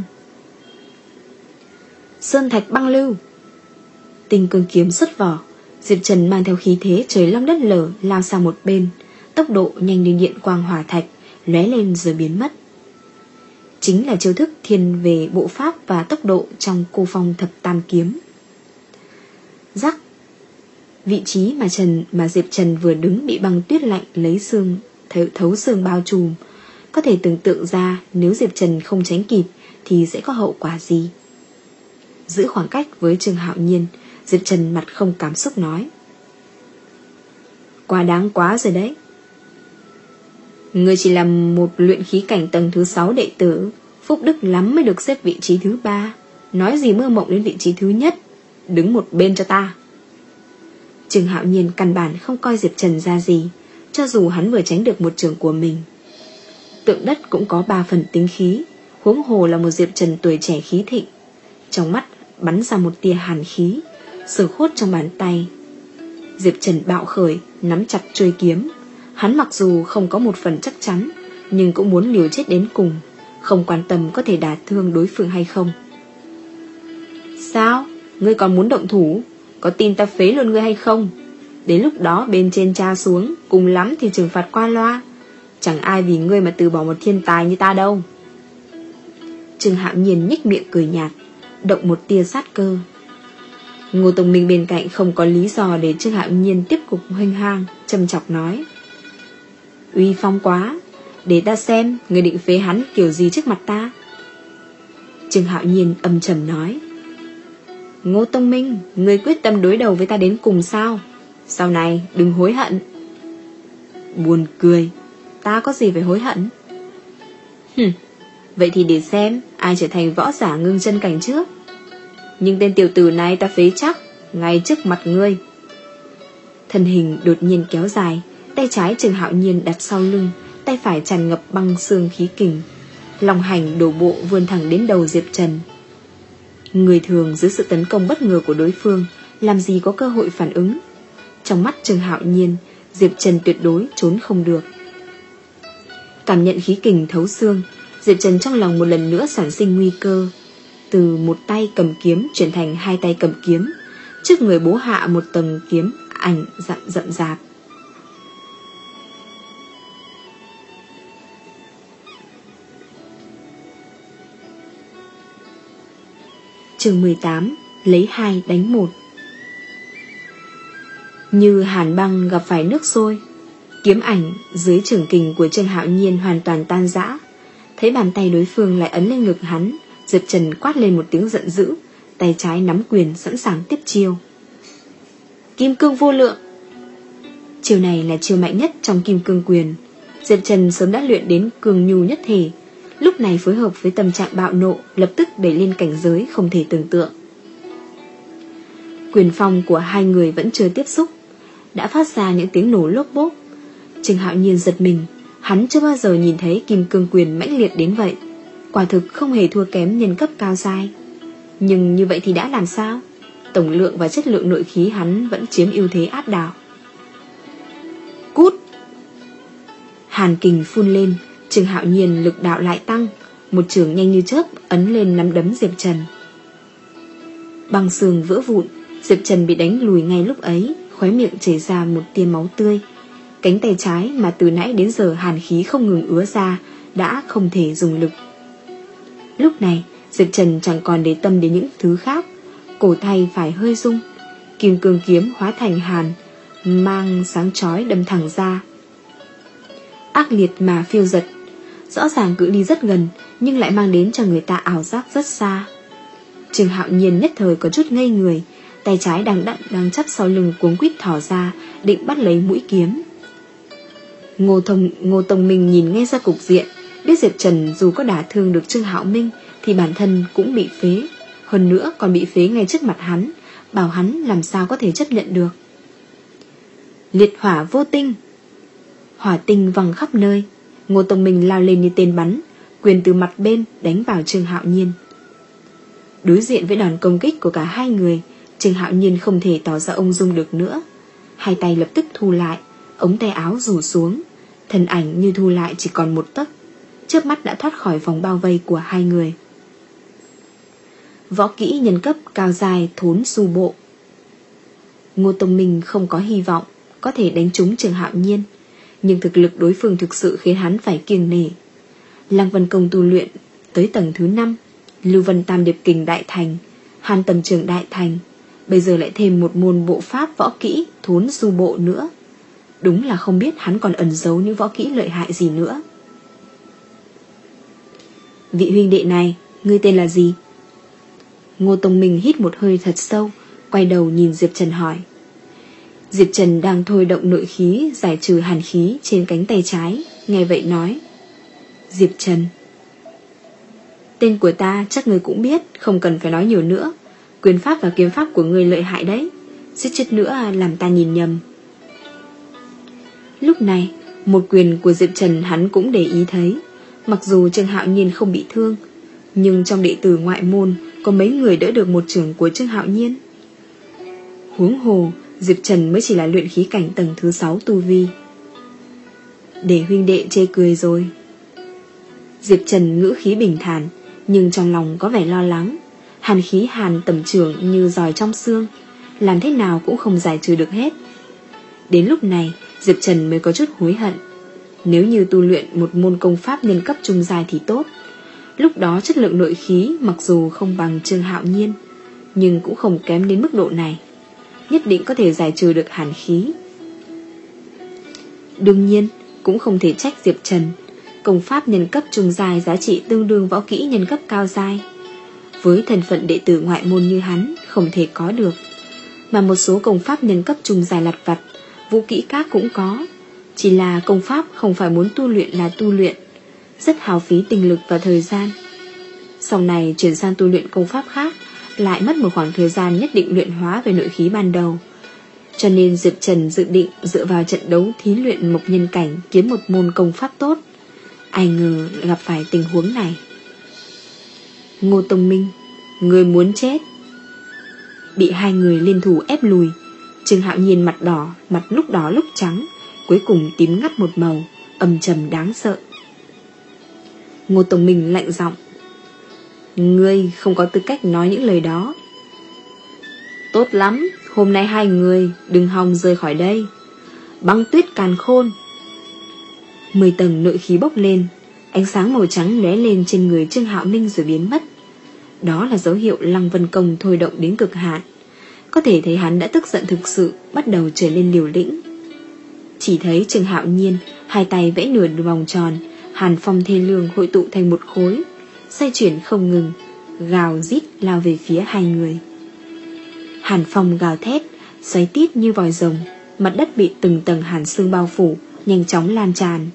Sơn thạch băng lưu. Tinh cương kiếm xuất vỏ, Diệp Trần mang theo khí thế trời long đất lở lao sang một bên, tốc độ nhanh như điện quang hỏa thạch, lóe lên rồi biến mất. Chính là chiêu thức thiên về bộ pháp và tốc độ trong Cô Phong thập tam kiếm. Rắc. Vị trí mà Trần mà Diệp Trần vừa đứng bị băng tuyết lạnh lấy xương thấu, thấu xương bao trùm. Có thể tưởng tượng ra nếu Diệp Trần không tránh kịp thì sẽ có hậu quả gì. Giữ khoảng cách với Trương Hạo Nhiên, Diệp Trần mặt không cảm xúc nói: quá đáng quá rồi đấy. Người chỉ là một luyện khí cảnh tầng thứ sáu đệ tử, phúc đức lắm mới được xếp vị trí thứ ba, nói gì mơ mộng đến vị trí thứ nhất. Đứng một bên cho ta. Trương Hạo Nhiên căn bản không coi Diệp Trần ra gì, cho dù hắn vừa tránh được một trường của mình. Tượng đất cũng có ba phần tính khí, huống hồ là một Diệp Trần tuổi trẻ khí thịnh. Trong mắt bắn ra một tia hàn khí, sờ khốt trong bàn tay. Diệp Trần bạo khởi, nắm chặt chuôi kiếm. Hắn mặc dù không có một phần chắc chắn, nhưng cũng muốn liều chết đến cùng, không quan tâm có thể đả thương đối phương hay không. Sao? Ngươi còn muốn động thủ? Có tin ta phế luôn ngươi hay không? Đến lúc đó bên trên tra xuống, cùng lắm thì trừng phạt qua loa. Chẳng ai vì ngươi mà từ bỏ một thiên tài như ta đâu. Trương Hạo Nhiên nhếch miệng cười nhạt, động một tia sát cơ. Ngô Tông Minh bên cạnh không có lý do để Trương Hạo Nhiên tiếp tục huênh hang, châm chọc nói: uy phong quá, để ta xem ngươi định phế hắn kiểu gì trước mặt ta. Trương Hạo Nhiên âm trầm nói: Ngô Tông Minh, ngươi quyết tâm đối đầu với ta đến cùng sao? Sau này đừng hối hận. Buồn cười, ta có gì phải hối hận? Hừm, vậy thì để xem ai trở thành võ giả ngưng chân cảnh trước. Nhưng tên tiểu tử này ta phế chắc, ngay trước mặt ngươi. Thân hình đột nhiên kéo dài, tay trái Trương Hạo Nhiên đặt sau lưng, tay phải tràn ngập băng xương khí kình, long hành đổ bộ vươn thẳng đến đầu Diệp Trần. Người thường dưới sự tấn công bất ngờ của đối phương làm gì có cơ hội phản ứng. Trong mắt Trương Hạo Nhiên, Diệp Trần tuyệt đối trốn không được. Cảm nhận khí kình thấu xương, Diệp Trần trong lòng một lần nữa sản sinh nguy cơ. Từ một tay cầm kiếm chuyển thành hai tay cầm kiếm, trước người bố hạ một tầng kiếm ảnh rậm rậm rạp. Chương mười tám. lấy hai đánh một. Như hàn băng gặp phải nước sôi, kiếm ảnh dưới trường kình của Trương Hạo Nhiên hoàn toàn tan rã. Thấy bàn tay đối phương lại ấn lên ngực hắn, Diệp Trần quát lên một tiếng giận dữ, tay trái nắm quyền sẵn sàng tiếp chiêu. Kim cương vô lượng. Chiêu này là chiêu mạnh nhất trong kim cương quyền. Diệp Trần sớm đã luyện đến cường nhu nhất thể, lúc này phối hợp với tâm trạng bạo nộ, lập tức đẩy lên cảnh giới không thể tưởng tượng. Quyền phong của hai người vẫn chưa tiếp xúc, đã phát ra những tiếng nổ lốp bốp. Trương Hạo Nhiên giật mình, hắn chưa bao giờ nhìn thấy kim cương quyền mãnh liệt đến vậy, quả thực không hề thua kém nhân cấp cao giai. Nhưng như vậy thì đã làm sao? Tổng lượng và chất lượng nội khí hắn vẫn chiếm ưu thế áp đảo. Cút! Hàn kình phun lên, Trương Hạo Nhiên lực đạo lại tăng, một chưởng nhanh như chớp ấn lên nắm đấm Diệp Trần. Băng xương vỡ vụn, Diệp Trần bị đánh lùi ngay lúc ấy, khóe miệng chảy ra một tia máu tươi. Cánh tay trái mà từ nãy đến giờ hàn khí không ngừng ứa ra đã không thể dùng lực. Lúc này Diệp Trần chẳng còn để tâm đến những thứ khác, cổ tay phải hơi rung, kim cương kiếm hóa thành hàn mang sáng chói đâm thẳng ra. Ác liệt mà phiêu giật, rõ ràng cự ly rất gần nhưng lại mang đến cho người ta ảo giác rất xa. Trương Hạo Nhiên nhất thời có chút ngây người, tay trái đang đặn đang chắp sau lưng cuống quýt thỏ ra, định bắt lấy mũi kiếm. Ngô Thông Ngô Tông Minh nhìn ngay ra cục diện, biết Diệp Trần dù có đả thương được Trương Hạo Minh thì bản thân cũng bị phế, hơn nữa còn bị phế ngay trước mặt hắn, bảo hắn làm sao có thể chấp nhận được. Liệt hỏa vô tinh. Hỏa tinh văng khắp nơi. Ngô Tông Minh lao lên như tên bắn, quyền từ mặt bên đánh vào Trương Hạo Nhiên. Đối diện với đòn công kích của cả hai người, Trương Hạo Nhiên không thể tỏ ra ung dung được nữa. Hai tay lập tức thu lại, ống tay áo rủ xuống, thân ảnh như thu lại chỉ còn một tấc, chớp mắt đã thoát khỏi vòng bao vây của hai người. Võ kỹ nhân cấp cao dài thốn su bộ. Ngô Tông Minh không có hy vọng có thể đánh trúng Trương Hạo Nhiên, nhưng thực lực đối phương thực sự khiến hắn phải kiêng nể. Lăng Vân Công tu luyện tới tầng thứ năm, Lưu Vân Tam Điệp Kình đại thành, Hàn Tầm Trường đại thành, bây giờ lại thêm một môn bộ pháp võ kỹ thốn su bộ nữa. Đúng là không biết hắn còn ẩn giấu những võ kỹ lợi hại gì nữa. Vị huynh đệ này, ngươi tên là gì? Ngô Tông Minh hít một hơi thật sâu, quay đầu nhìn Diệp Trần hỏi. Diệp Trần đang thôi động nội khí giải trừ hàn khí trên cánh tay trái, nghe vậy nói. Diệp Trần. Tên của ta chắc ngươi cũng biết, không cần phải nói nhiều nữa. Quyền pháp và kiếm pháp của ngươi lợi hại đấy, suýt chút nữa làm ta nhìn nhầm. Lúc này một quyền của Diệp Trần hắn cũng để ý thấy. Mặc dù Trương Hạo Nhiên không bị thương, nhưng trong đệ tử ngoại môn có mấy người đỡ được một chưởng của Trương Hạo Nhiên. Huống hồ Diệp Trần mới chỉ là luyện khí cảnh tầng thứ sáu tu vi. Để huynh đệ chê cười rồi. Diệp Trần ngữ khí bình thản, nhưng trong lòng có vẻ lo lắng. Hàn khí Hàn Tầm Trường như giòi trong xương, làm thế nào cũng không giải trừ được hết. Đến lúc này Diệp Trần mới có chút hối hận. Nếu như tu luyện một môn công pháp nhân cấp trung giai thì tốt. Lúc đó chất lượng nội khí mặc dù không bằng Trương Hạo Nhiên, nhưng cũng không kém đến mức độ này, nhất định có thể giải trừ được hàn khí. Đương nhiên cũng không thể trách Diệp Trần. Công pháp nhân cấp trung giai giá trị tương đương võ kỹ nhân cấp cao giai, với thân phận đệ tử ngoại môn như hắn không thể có được. Mà một số công pháp nhân cấp trung giai lặt vặt, vũ kỹ khác cũng có, chỉ là công pháp không phải muốn tu luyện là tu luyện, rất hao phí tinh lực và thời gian. Sau này chuyển sang tu luyện công pháp khác lại mất một khoảng thời gian nhất định luyện hóa về nội khí ban đầu. Cho nên Diệp Trần dự định dựa vào trận đấu thí luyện mộc nhân cảnh kiếm một môn công pháp tốt. Ai ngờ lại gặp phải tình huống này. Ngô Tông Minh, người muốn chết. Bị hai người liên thủ ép lùi, Trương Hạo Nhiên mặt đỏ, mặt lúc đỏ lúc trắng, cuối cùng tím ngắt một màu, âm trầm đáng sợ. Ngô Tông Minh lạnh giọng. Ngươi không có tư cách nói những lời đó. Tốt lắm, hôm nay hai người đừng hòng rời khỏi đây. Băng tuyết càn khôn. Mười tầng nội khí bốc lên, ánh sáng màu trắng lóe lên trên người Trương Hạo Minh rồi biến mất. Đó là dấu hiệu Lăng Vân Công thôi động đến cực hạn. Có thể thấy hắn đã tức giận thực sự, bắt đầu trở lên liều lĩnh. Chỉ thấy Trương Hạo Nhiên hai tay vẽ nửa vòng tròn, hàn phong thê lương hội tụ thành một khối, xoay chuyển không ngừng, gào rít lao về phía hai người. Hàn phong gào thét, xoáy tít như vòi rồng, mặt đất bị từng tầng hàn xương bao phủ, nhanh chóng lan tràn.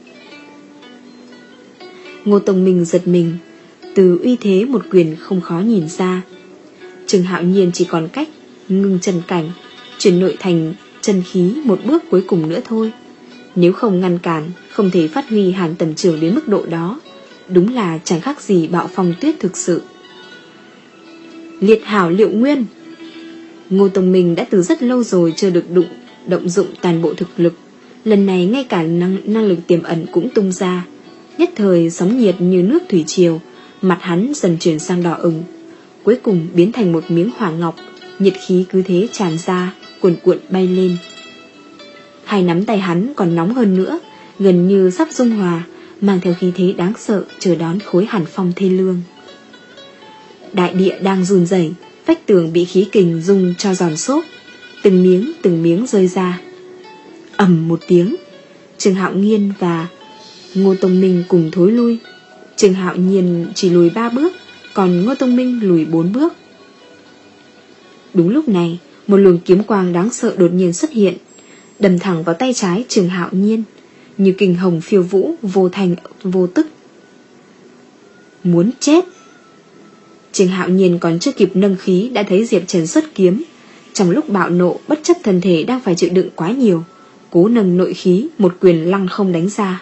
Ngô Tông Minh giật mình, từ uy thế một quyền không khó nhìn ra. Trương Hạo Nhiên chỉ còn cách ngưng chân cảnh, chuyển nội thành chân khí một bước cuối cùng nữa thôi. Nếu không ngăn cản, không thể phát huy hàn tầm trưởng đến mức độ đó, đúng là chẳng khác gì bạo phong tuyết thực sự. Liệt hảo liệu nguyên. Ngô Tông Minh đã từ rất lâu rồi chưa được đụng, động dụng toàn bộ thực lực. Lần này ngay cả năng, năng lực tiềm ẩn cũng tung ra. Nhất thời sóng nhiệt như nước thủy triều, mặt hắn dần chuyển sang đỏ ửng, cuối cùng biến thành một miếng hỏa ngọc. Nhiệt khí cứ thế tràn ra, cuồn cuộn bay lên. Hai nắm tay hắn còn nóng hơn nữa, gần như sắp dung hòa, mang theo khí thế đáng sợ chờ đón khối hàn phong thê lương. Đại địa đang run rẩy, vách tường bị khí kình rung cho giòn xốp, từng miếng từng miếng rơi ra. Ầm một tiếng, Trương Hạo Nhiên và Ngô Tông Minh cùng thối lui. Trương Hạo Nhiên chỉ lùi ba bước, còn Ngô Tông Minh lùi bốn bước. Đúng lúc này, một luồng kiếm quang đáng sợ đột nhiên xuất hiện, đâm thẳng vào tay trái Trương Hạo Nhiên, như kình hồng phiêu vũ, vô thành vô tức. Muốn chết! Trương Hạo Nhiên còn chưa kịp nâng khí đã thấy Diệp Trần xuất kiếm. Trong lúc bạo nộ, bất chấp thân thể đang phải chịu đựng quá nhiều, cố nâng nội khí, một quyền lăng không đánh ra.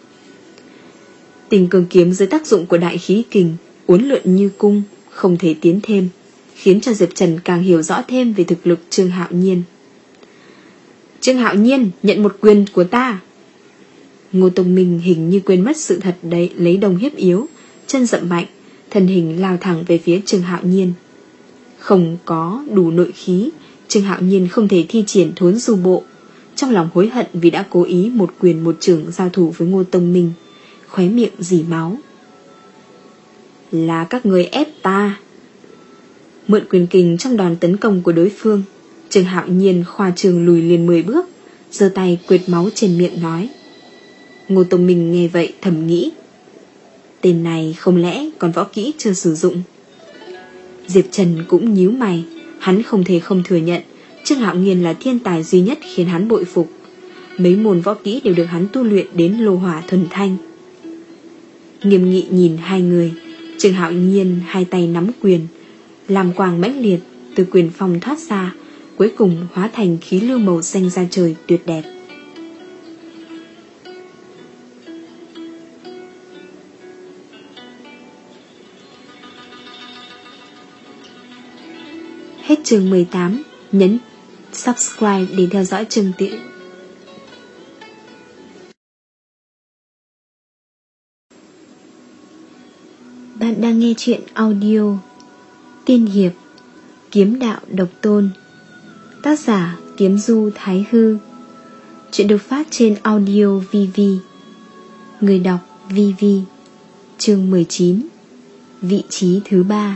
Tình cường kiếm dưới tác dụng của đại khí kình uốn lượn như cung, không thể tiến thêm, khiến cho Diệp Trần càng hiểu rõ thêm về thực lực Trương Hạo Nhiên. Trương Hạo Nhiên, nhận một quyền của ta! Ngô Tông Minh hình như quên mất sự thật đấy, lấy đồng hiếp yếu, chân dậm mạnh, thân hình lao thẳng về phía Trương Hạo Nhiên. Không có đủ nội khí, Trương Hạo Nhiên không thể thi triển Thốn Du Bộ. Trong lòng hối hận vì đã cố ý một quyền một chưởng giao thủ với Ngô Tông Minh, khóe miệng rỉ máu. Là các người ép ta! Mượn quyền kình trong đòn tấn công của đối phương, Trương Hạo Nhiên khoa trương lùi liền mười bước, giơ tay quệt máu trên miệng nói. Ngô Tông Minh nghe vậy thầm nghĩ, tên này không lẽ còn võ kỹ chưa sử dụng. Diệp Trần cũng nhíu mày, hắn không thể không thừa nhận Trương Hạo Nhiên là thiên tài duy nhất khiến hắn bội phục. Mấy môn võ kỹ đều được hắn tu luyện đến lô hỏa thuần thanh. Nghiêm nghị nhìn hai người, Trương Hạo Nhiên hai tay nắm quyền, làm quang mãnh liệt từ quyền phong thoát ra, cuối cùng hóa thành khí lưu màu xanh da trời tuyệt đẹp. Hết chương mười tám, nhấn subscribe để theo dõi chương tiện. Bạn đang nghe chuyện audio Tiên Hiệp Kiếm Đạo Độc Tôn, tác giả Kiếm Du Thái Hư. Chuyện được phát trên audio vê vê. Người đọc vê vê. Chương mười chín, vị trí thứ ba.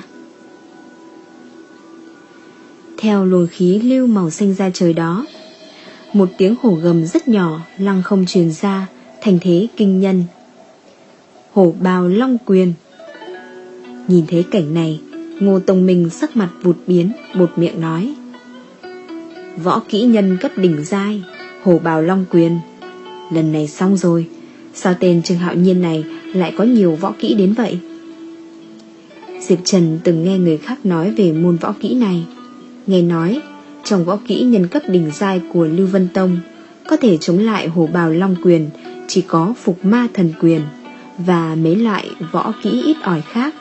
Theo luồng khí lưu màu xanh da trời đó, một tiếng hổ gầm rất nhỏ lăng không truyền ra, thành thế kinh nhân. Hổ bào long quyền. Nhìn thấy cảnh này, Ngô Tông Minh sắc mặt vụt biến, buột miệng nói. Võ kỹ nhân cấp đỉnh giai, hổ bào long quyền. Lần này xong rồi, sao tên Trương Hạo Nhiên này lại có nhiều võ kỹ đến vậy? Diệp Trần từng nghe người khác nói về môn võ kỹ này. Nghe nói, trong võ kỹ nhân cấp đỉnh giai của Lưu Vân Tông, có thể chống lại hổ bào long quyền chỉ có Phục Ma Thần Quyền và mấy loại võ kỹ ít ỏi khác.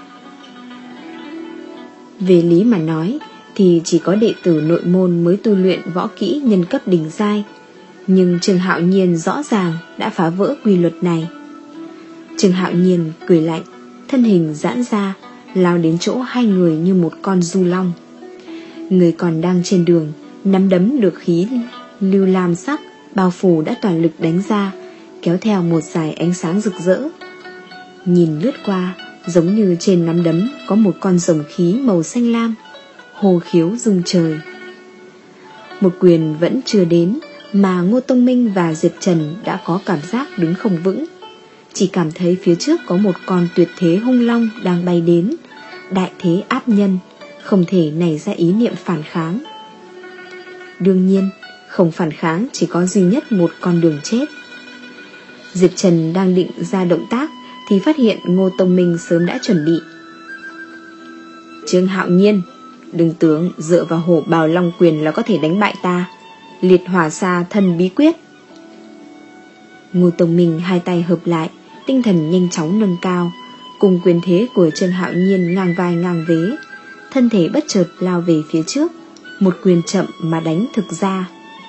Về lý mà nói thì chỉ có đệ tử nội môn mới tu luyện võ kỹ nhân cấp đỉnh giai, nhưng Trương Hạo Nhiên rõ ràng đã phá vỡ quy luật này. Trương Hạo Nhiên cười lạnh, thân hình giãn ra, lao đến chỗ hai người như một con du long. Người còn đang trên đường, nắm đấm được khí lưu lam sắc bao phủ đã toàn lực đánh ra, kéo theo một dải ánh sáng rực rỡ. Nhìn lướt qua, giống như trên nắm đấm có một con rồng khí màu xanh lam, hồ khiếu rung trời. Một quyền vẫn chưa đến mà Ngô Tông Minh và Diệp Trần đã có cảm giác đứng không vững, chỉ cảm thấy phía trước có một con tuyệt thế hung long đang bay đến, đại thế áp nhân, không thể nảy ra ý niệm phản kháng. Đương nhiên, không phản kháng chỉ có duy nhất một con đường chết. Diệp Trần đang định ra động tác thì phát hiện Ngô Tông Minh sớm đã chuẩn bị. Trương Hạo Nhiên, đừng tưởng dựa vào hổ bào long quyền là có thể đánh bại ta. Liệt hỏa xa thân bí quyết. Ngô Tông Minh hai tay hợp lại, tinh thần nhanh chóng nâng cao, cùng quyền thế của Trương Hạo Nhiên ngang vai ngang vế, thân thể bất chợt lao về phía trước, một quyền chậm mà đánh thực ra.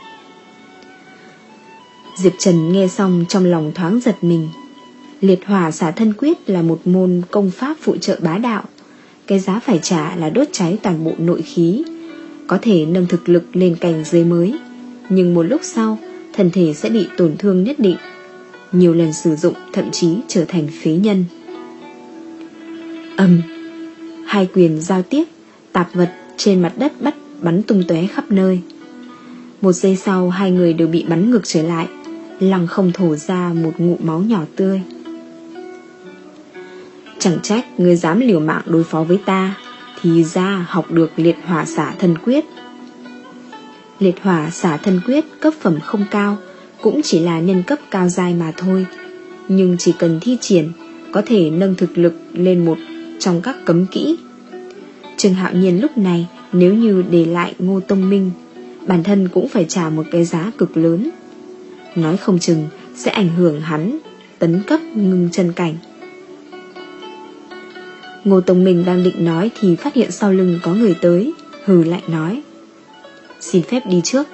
Diệp Trần nghe xong trong lòng thoáng giật mình. Liệt hỏa xả thân quyết là một môn công pháp phụ trợ bá đạo, cái giá phải trả là đốt cháy toàn bộ nội khí, có thể nâng thực lực lên cảnh giới mới, nhưng một lúc sau thân thể sẽ bị tổn thương nhất định, nhiều lần sử dụng thậm chí trở thành phế nhân. Ầm, hai quyền giao tiếp, tạp vật trên mặt đất bắt bắn tung tóe khắp nơi. Một giây sau hai người đều bị bắn ngược trở lại, lăng không thổ ra một ngụm máu nhỏ tươi. Chẳng trách ngươi dám liều mạng đối phó với ta, thì ra học được liệt hỏa xả thân quyết. Liệt hỏa xả thân quyết cấp phẩm không cao, cũng chỉ là nhân cấp cao giai mà thôi, nhưng chỉ cần thi triển có thể nâng thực lực lên một trong các cấm kỹ. Trương Hạo Nhiên lúc này nếu như để lại Ngô Tông Minh, bản thân cũng phải trả một cái giá cực lớn, nói không chừng sẽ ảnh hưởng hắn tấn cấp ngưng chân cảnh. Ngô Tông Minh đang định nói thì phát hiện sau lưng có người tới, hừ lạnh nói: Xin phép đi trước.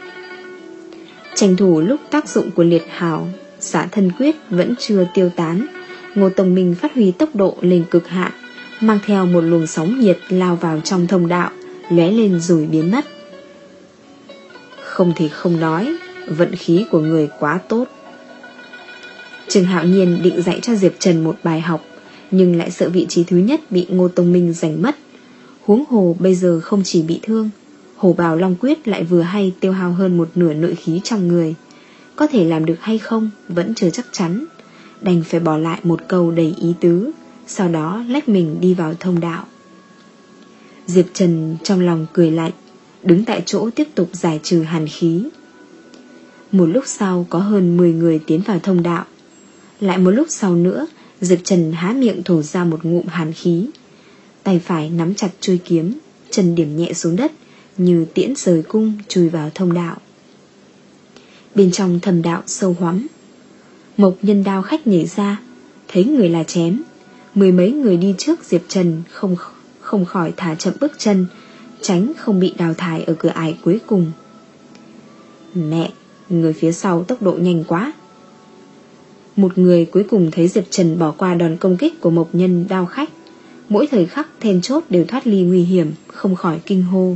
Tranh thủ lúc tác dụng của liệt hảo xả thân quyết vẫn chưa tiêu tán, Ngô Tông Minh phát huy tốc độ lên cực hạn, mang theo một luồng sóng nhiệt lao vào trong thông đạo, lóe lên rồi biến mất. Không thể không nói, vận khí của người quá tốt. Trương Hạo Nhiên định dạy cho Diệp Trần một bài học, nhưng lại sợ vị trí thứ nhất bị Ngô Tông Minh giành mất. Huống hồ bây giờ không chỉ bị thương, hổ bào long quyết lại vừa hay tiêu hao hơn một nửa nội khí trong người, có thể làm được hay không vẫn chưa chắc chắn, đành phải bỏ lại một câu đầy ý tứ, sau đó lách mình đi vào thông đạo. Diệp Trần trong lòng cười lạnh, đứng tại chỗ tiếp tục giải trừ hàn khí. Một lúc sau có hơn mười người tiến vào thông đạo. Lại một lúc sau nữa, Diệp Trần há miệng thổ ra một ngụm hàn khí, tay phải nắm chặt chuôi kiếm, chân điểm nhẹ xuống đất, như tiễn rời cung chui vào thông đạo. Bên trong thầm đạo sâu hoắm, Mộc Nhân đao khách nhảy ra, thấy người là chém. Mười mấy người đi trước Diệp Trần không, không khỏi thả chậm bước chân, tránh không bị đào thải ở cửa ải cuối cùng. Mẹ, người phía sau tốc độ nhanh quá. Một người cuối cùng thấy Diệp Trần bỏ qua đòn công kích của Mộc Nhân đao khách, mỗi thời khắc then chốt đều thoát ly nguy hiểm, không khỏi kinh hô: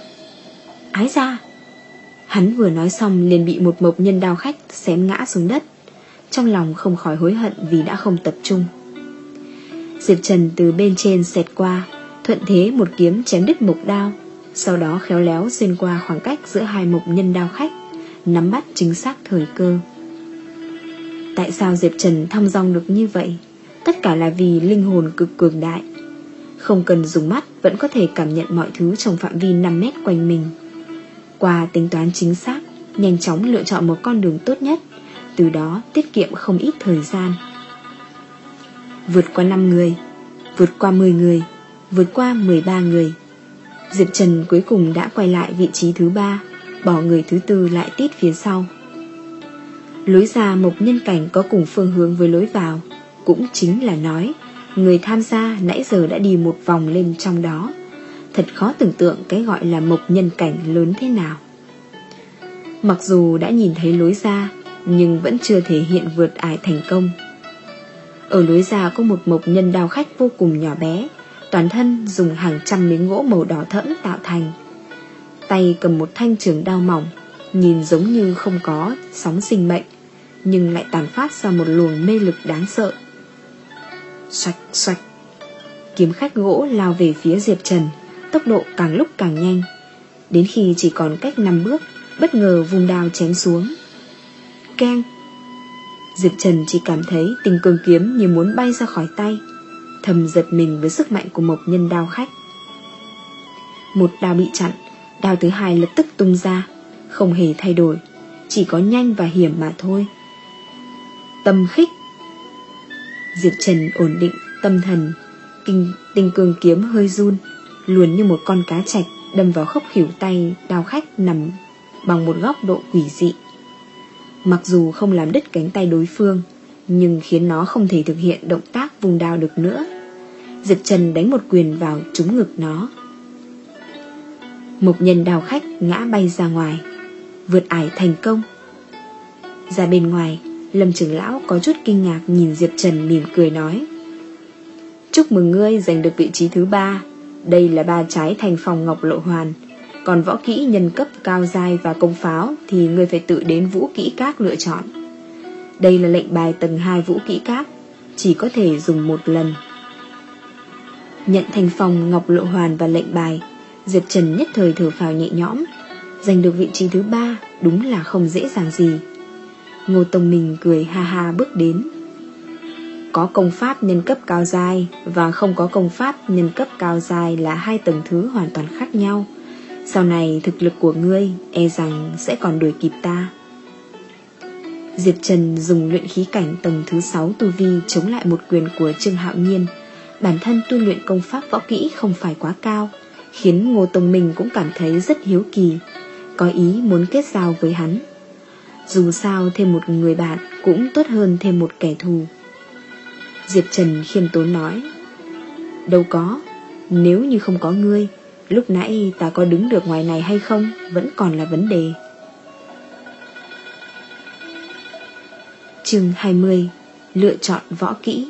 Ái ra! Hắn vừa nói xong liền bị một Mộc Nhân đao khách xém ngã xuống đất, trong lòng không khỏi hối hận vì đã không tập trung. Diệp Trần từ bên trên xẹt qua, thuận thế một kiếm chém đứt mộc đao, sau đó khéo léo xuyên qua khoảng cách giữa hai Mộc Nhân đao khách, nắm bắt chính xác thời cơ. Tại sao Diệp Trần thong dong được như vậy? Tất cả là vì linh hồn cực cường đại, không cần dùng mắt vẫn có thể cảm nhận mọi thứ trong phạm vi năm mét quanh mình. Qua tính toán chính xác, nhanh chóng lựa chọn một con đường tốt nhất, từ đó tiết kiệm không ít thời gian. Vượt qua năm người, vượt qua mười người, vượt qua mười ba người, Diệp Trần cuối cùng đã quay lại vị trí thứ ba, bỏ người thứ tư lại tít phía sau. Lối ra Mộc Nhân cảnh có cùng phương hướng với lối vào, cũng chính là nói người tham gia nãy giờ đã đi một vòng lên trong đó. Thật khó tưởng tượng cái gọi là Mộc Nhân cảnh lớn thế nào. Mặc dù đã nhìn thấy lối ra, nhưng vẫn chưa thể hiện vượt ải thành công. Ở lối ra có một Mộc Nhân đao khách vô cùng nhỏ bé, toàn thân dùng hàng trăm miếng gỗ màu đỏ thẫm tạo thành, tay cầm một thanh trường đao mỏng, nhìn giống như không có sóng sinh mệnh, nhưng lại tàn phát ra một luồng mê lực đáng sợ. Xoạch xoạch, Kiếm khách gỗ lao về phía Diệp Trần, tốc độ càng lúc càng nhanh. Đến khi chỉ còn cách năm bước, bất ngờ vung đao chém xuống. Keng! Diệp Trần chỉ cảm thấy tinh cương kiếm như muốn bay ra khỏi tay, thầm giật mình với sức mạnh của Mộc Nhân đao khách. Một đao bị chặn, đao thứ hai lập tức tung ra, không hề thay đổi, chỉ có nhanh và hiểm mà thôi. Tâm khích! Diệp Trần ổn định tâm thần, kinh tinh cương kiếm hơi run, luồn như một con cá trạch đâm vào khớp khuỷu tay đao khách nằm bằng một góc độ quỷ dị. Mặc dù không làm đứt cánh tay đối phương, nhưng khiến nó không thể thực hiện động tác vùng đao được nữa. Diệp Trần đánh một quyền vào trúng ngực nó. Mộc Nhân đao khách ngã bay ra ngoài, vượt ải thành công. Ra bên ngoài, Lâm trưởng lão có chút kinh ngạc nhìn Diệp Trần mỉm cười nói: Chúc mừng ngươi giành được vị trí thứ ba. Đây là ba trái Thành Phong Ngọc Lộ Hoàn. Còn võ kỹ nhân cấp cao giai và công pháo thì ngươi phải tự đến Vũ Kỹ Các lựa chọn. Đây là lệnh bài tầng hai Vũ Kỹ Các, chỉ có thể dùng một lần. Nhận Thành Phong Ngọc Lộ Hoàn và lệnh bài, Diệp Trần nhất thời thở phào nhẹ nhõm. Giành được vị trí thứ ba đúng là không dễ dàng gì. Ngô Tông Minh cười ha ha bước đến. Có công pháp nhân cấp cao giai và không có công pháp nhân cấp cao giai là hai tầng thứ hoàn toàn khác nhau. Sau này thực lực của ngươi e rằng sẽ còn đuổi kịp ta. Diệp Trần dùng luyện khí cảnh tầng thứ sáu tu vi chống lại một quyền của Trương Hạo Nhiên. Bản thân tu luyện công pháp võ kỹ không phải quá cao, khiến Ngô Tông Minh cũng cảm thấy rất hiếu kỳ, có ý muốn kết giao với hắn. Dù sao thêm một người bạn cũng tốt hơn thêm một kẻ thù. Diệp Trần khiêm tốn nói: Đâu có, nếu như không có ngươi, lúc nãy ta có đứng được ngoài này hay không vẫn còn là vấn đề. Chương hai mươi. Lựa chọn võ kỹ.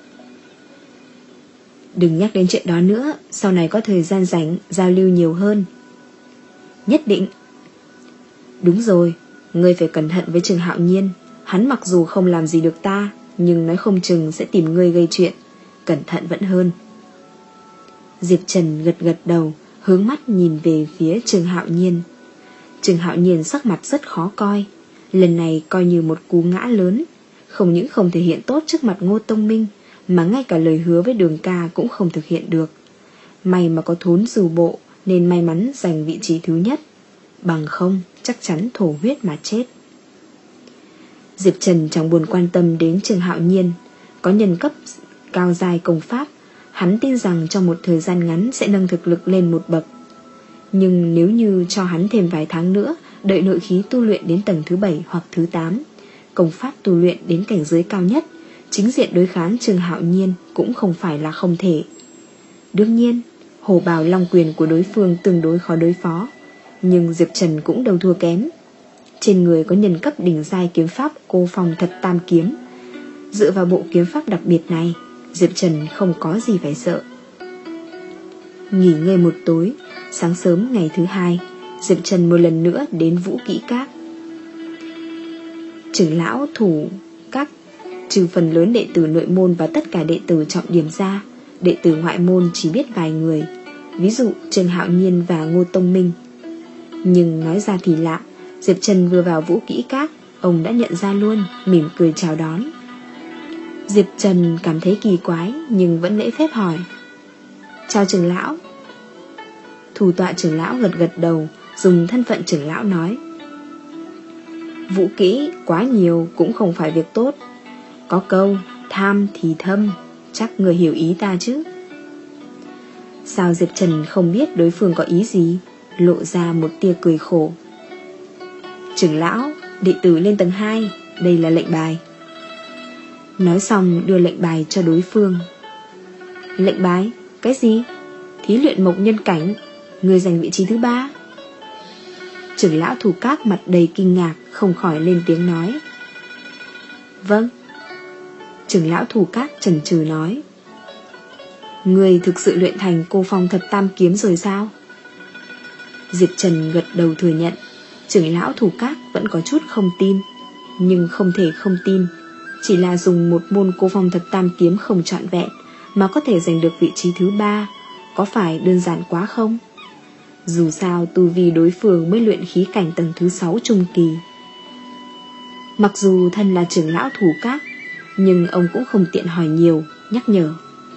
Đừng nhắc đến chuyện đó nữa, sau này có thời gian rảnh giao lưu nhiều hơn. Nhất định. Đúng rồi, ngươi phải cẩn thận với Trương Hạo Nhiên. Hắn mặc dù không làm gì được ta, nhưng nói không chừng sẽ tìm ngươi gây chuyện. Cẩn thận vẫn hơn. Diệp Trần gật gật đầu, hướng mắt nhìn về phía Trương Hạo Nhiên. Trương Hạo Nhiên sắc mặt rất khó coi. Lần này coi như một cú ngã lớn, không những không thể hiện tốt trước mặt Ngô Tông Minh, mà ngay cả lời hứa với Đường ca cũng không thực hiện được. May mà có thốn dù bộ nên may mắn giành vị trí thứ nhất, bằng không chắc chắn thổ huyết mà chết. Diệp Trần chẳng buồn quan tâm đến Trương Hạo Nhiên. Có nhân cấp cao giai công pháp, hắn tin rằng trong một thời gian ngắn sẽ nâng thực lực lên một bậc. Nhưng nếu như cho hắn thêm vài tháng nữa, đợi nội khí tu luyện đến tầng thứ bảy hoặc thứ tám, công pháp tu luyện đến cảnh giới cao nhất, chính diện đối kháng Trương Hạo Nhiên cũng không phải là không thể. Đương nhiên, hổ bào long quyền của đối phương tương đối khó đối phó, nhưng Diệp Trần cũng đâu thua kém. Trên người có nhân cấp đỉnh giai kiếm pháp Cô Phong Thật Tam Kiếm. Dựa vào bộ kiếm pháp đặc biệt này, Diệp Trần không có gì phải sợ. Nghỉ ngơi một tối, sáng sớm ngày thứ hai, Diệp Trần một lần nữa đến Vũ Kỹ Các. Trưởng lão thủ các trừ phần lớn đệ tử nội môn và tất cả đệ tử trọng điểm ra, đệ tử ngoại môn chỉ biết vài người, ví dụ Trương Hạo Nhiên và Ngô Tông Minh. Nhưng nói ra thì lạ, Diệp Trần vừa vào Vũ Kỹ Các, ông đã nhận ra luôn, mỉm cười chào đón. Diệp Trần cảm thấy kỳ quái nhưng vẫn lễ phép hỏi: Chào trưởng lão. Thủ tọa trưởng lão gật gật đầu, dùng thân phận trưởng lão nói: Vũ kỹ quá nhiều cũng không phải việc tốt. Có câu tham thì thâm, chắc người hiểu ý ta chứ. Sao Diệp Trần không biết đối phương có ý gì, lộ ra một tia cười khổ. Trưởng lão, đệ tử lên tầng hai, đây là lệnh bài. Nói xong đưa lệnh bài cho đối phương. Lệnh bài? Cái gì? Thí luyện mộc nhân cảnh, người giành vị trí thứ ba. Trưởng lão Thủ Các mặt đầy kinh ngạc, không khỏi lên tiếng nói: Vâng. Trưởng lão Thủ Các chần chừ nói: Người thực sự luyện thành Cô Phong Thật Tam Kiếm rồi sao? Diệp Trần gật đầu thừa nhận. Trưởng lão Thủ Các vẫn có chút không tin, nhưng không thể không tin. Chỉ là dùng một môn Cô Phong Thật Tam Kiếm không trọn vẹn, mà có thể giành được vị trí thứ ba, có phải đơn giản quá không? Dù sao tu vi đối phương mới luyện khí cảnh tầng thứ sáu trung kỳ. Mặc dù thân là trưởng lão thủ các, nhưng ông cũng không tiện hỏi nhiều, nhắc nhở.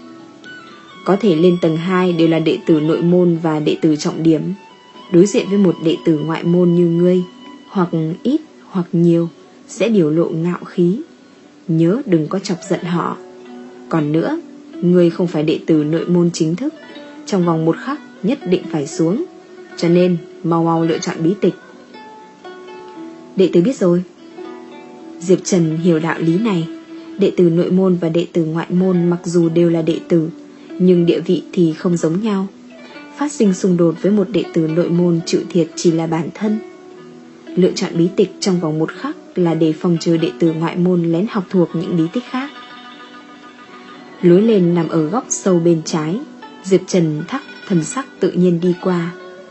Có thể lên tầng hai đều là đệ tử nội môn và đệ tử trọng điểm. Đối diện với một đệ tử ngoại môn như ngươi, hoặc ít hoặc nhiều, sẽ biểu lộ ngạo khí. Nhớ đừng có chọc giận họ. Còn nữa, ngươi không phải đệ tử nội môn chính thức, trong vòng một khắc nhất định phải xuống. Cho nên mau mau lựa chọn bí tịch. Đệ tử biết rồi. Diệp Trần hiểu đạo lý này. Đệ tử nội môn và đệ tử ngoại môn mặc dù đều là đệ tử, nhưng địa vị thì không giống nhau. Phát sinh xung đột với một đệ tử nội môn chịu thiệt chỉ là bản thân. Lựa chọn bí tịch trong vòng một khắc là để phòng trừ đệ tử ngoại môn lén học thuộc những bí tịch khác. Lối lên nằm ở góc sâu bên trái. Diệp Trần thắc thần sắc tự nhiên đi qua.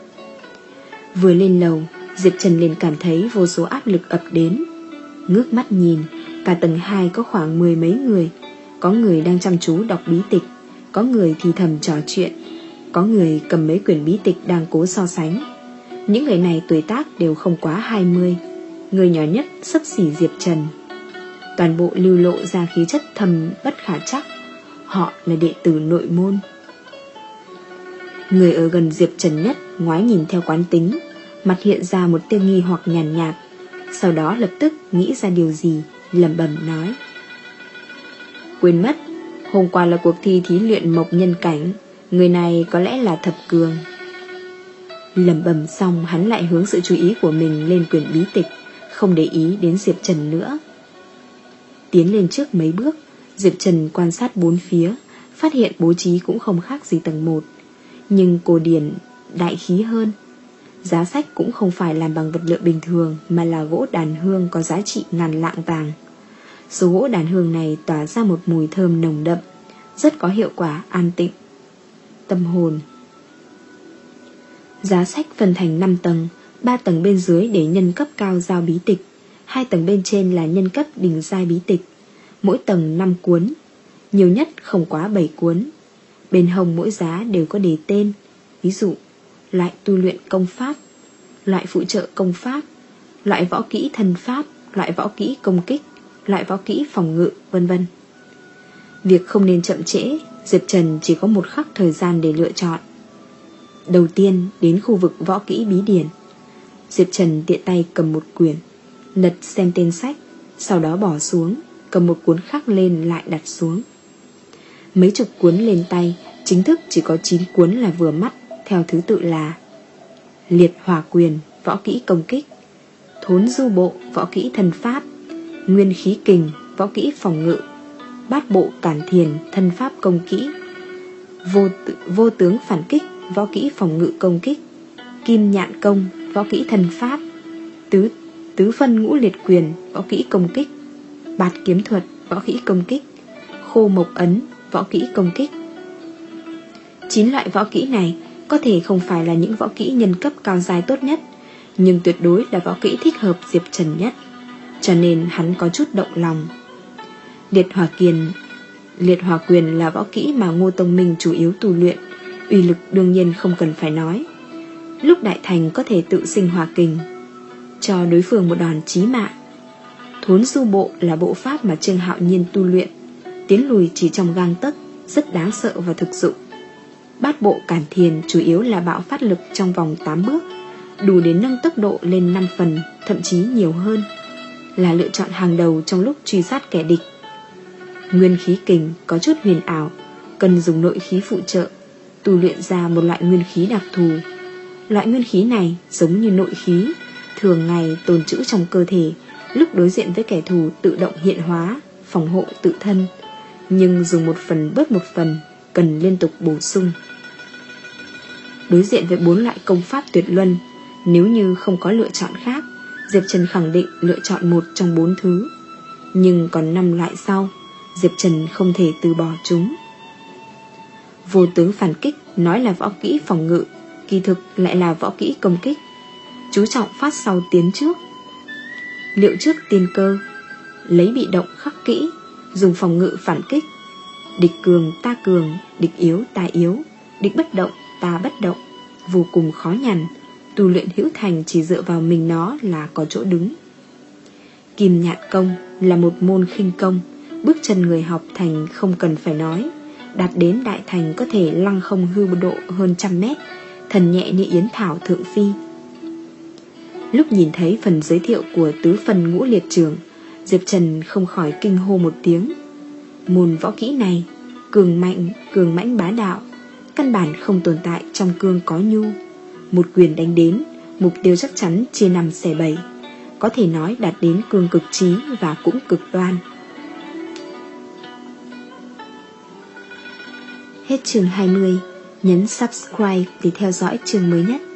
Vừa lên lầu, Diệp Trần liền cảm thấy vô số áp lực ập đến. Ngước mắt nhìn, cả tầng hai có khoảng mười mấy người. Có người đang chăm chú đọc bí tịch, có người thì thầm trò chuyện, có người cầm mấy quyển bí tịch đang cố so sánh. Những người này tuổi tác đều không quá hai mươi. Người nhỏ nhất xấp xỉ Diệp Trần. Toàn bộ lưu lộ ra khí chất thầm bất khả trắc. Họ là đệ tử nội môn. Người ở gần Diệp Trần nhất ngoái nhìn theo quán tính, mặt hiện ra một tia nghi hoặc nhàn nhạt, nhạt. Sau đó lập tức nghĩ ra điều gì, lẩm bẩm nói: quên mất, hôm qua là cuộc thi thí luyện mộc nhân cảnh, người này có lẽ là Thập Cường. Lẩm bẩm xong, hắn lại hướng sự chú ý của mình lên quyển bí tịch, không để ý đến Diệp Trần nữa. Tiến lên trước mấy bước, Diệp Trần quan sát bốn phía, phát hiện bố trí cũng không khác gì tầng một, nhưng cổ điển đại khí hơn. Giá sách cũng không phải làm bằng vật liệu bình thường, mà là gỗ đàn hương có giá trị ngàn lạng vàng. Số gỗ đàn hương này tỏa ra một mùi thơm nồng đậm, rất có hiệu quả an tịnh tâm hồn. Giá sách phân thành năm tầng, ba tầng bên dưới để nhân cấp cao giao bí tịch, hai tầng bên trên là nhân cấp đỉnh giai bí tịch. Mỗi tầng năm cuốn, nhiều nhất không quá bảy cuốn. Bên hông mỗi giá đều có đề tên, ví dụ loại tu luyện công pháp, loại phụ trợ công pháp, loại võ kỹ thân pháp, loại võ kỹ công kích, loại võ kỹ phòng ngự, vân vân. Việc không nên chậm trễ, Diệp Trần chỉ có một khắc thời gian để lựa chọn. Đầu tiên đến khu vực võ kỹ bí điển. Diệp Trần tiện tay cầm một quyển, lật xem tên sách, sau đó bỏ xuống, cầm một cuốn khác lên lại đặt xuống. Mấy chục cuốn lên tay, chính thức chỉ có chín cuốn là vừa mắt, theo thứ tự là Liệt Hỏa Quyền, võ kỹ công kích, Thốn Du Bộ, võ kỹ thân pháp, Nguyên Khí Kình, võ kỹ phòng ngự, Bát Bộ Cản Thiền, thân pháp công kỹ, Vô, vô tướng phản kích, võ kỹ phòng ngự công kích, Kim Nhạn Công, võ kỹ thân pháp, Tứ, tứ phân ngũ liệt quyền, võ kỹ công kích, Bạt kiếm thuật, võ kỹ công kích, Khô mộc ấn, võ kỹ công kích. Chín loại võ kỹ này có thể không phải là những võ kỹ nhân cấp cao giai tốt nhất, nhưng tuyệt đối là võ kỹ thích hợp Diệp Trần nhất, cho nên hắn có chút động lòng. Liệt Hỏa Kiền, Liệt Hỏa Quyền là võ kỹ mà Ngô Tông Minh chủ yếu tu luyện, uy lực đương nhiên không cần phải nói. Lúc đại thành có thể tự sinh hỏa kình, cho đối phương một đòn chí mạng. Thốn Du Bộ là bộ pháp mà Trương Hạo Nhiên tu luyện, tiến lùi chỉ trong gang tấc, rất đáng sợ và thực dụng. Bát Bộ Cản Thiền chủ yếu là bạo phát lực trong vòng tám bước, đủ để nâng tốc độ lên năm phần, thậm chí nhiều hơn, là lựa chọn hàng đầu trong lúc truy sát kẻ địch. Nguyên Khí Kình có chút huyền ảo, cần dùng nội khí phụ trợ, tu luyện ra một loại nguyên khí đặc thù. Loại nguyên khí này giống như nội khí, thường ngày tồn trữ trong cơ thể, lúc đối diện với kẻ thù tự động hiện hóa, phòng hộ tự thân, nhưng dùng một phần bớt một phần, cần liên tục bổ sung. Đối diện với bốn loại công pháp tuyệt luân, nếu như không có lựa chọn khác, Diệp Trần khẳng định lựa chọn một trong bốn thứ. Nhưng còn năm loại sau, Diệp Trần không thể từ bỏ chúng. Vô tướng phản kích nói là võ kỹ phòng ngự, kỳ thực lại là võ kỹ công kích, chú trọng phát sau tiến trước, liệu trước tiên cơ, lấy bị động khắc kỹ, dùng phòng ngự phản kích. Địch cường ta cường, địch yếu ta yếu, địch bất động ta bất động, vô cùng khó nhằn. Tu luyện hữu thành chỉ dựa vào mình nó là có chỗ đứng. Kim nhạn công là một môn khinh công, bước chân người học thành không cần phải nói, đạt đến đại thành có thể lăng không hư độ hơn trăm mét, thần nhẹ như yến thảo thượng phi. Lúc nhìn thấy phần giới thiệu của tứ phần ngũ liệt trường, Diệp Trần không khỏi kinh hô một tiếng. Môn võ kỹ này cường mạnh, cường mãnh bá đạo, căn bản không tồn tại trong cương có nhu. Một quyền đánh đến, mục tiêu chắc chắn chia năm xẻ bảy, có thể nói đạt đến cương cực trí và cũng cực đoan. Hết chương hai mươi, nhấn subscribe để theo dõi chương mới nhất.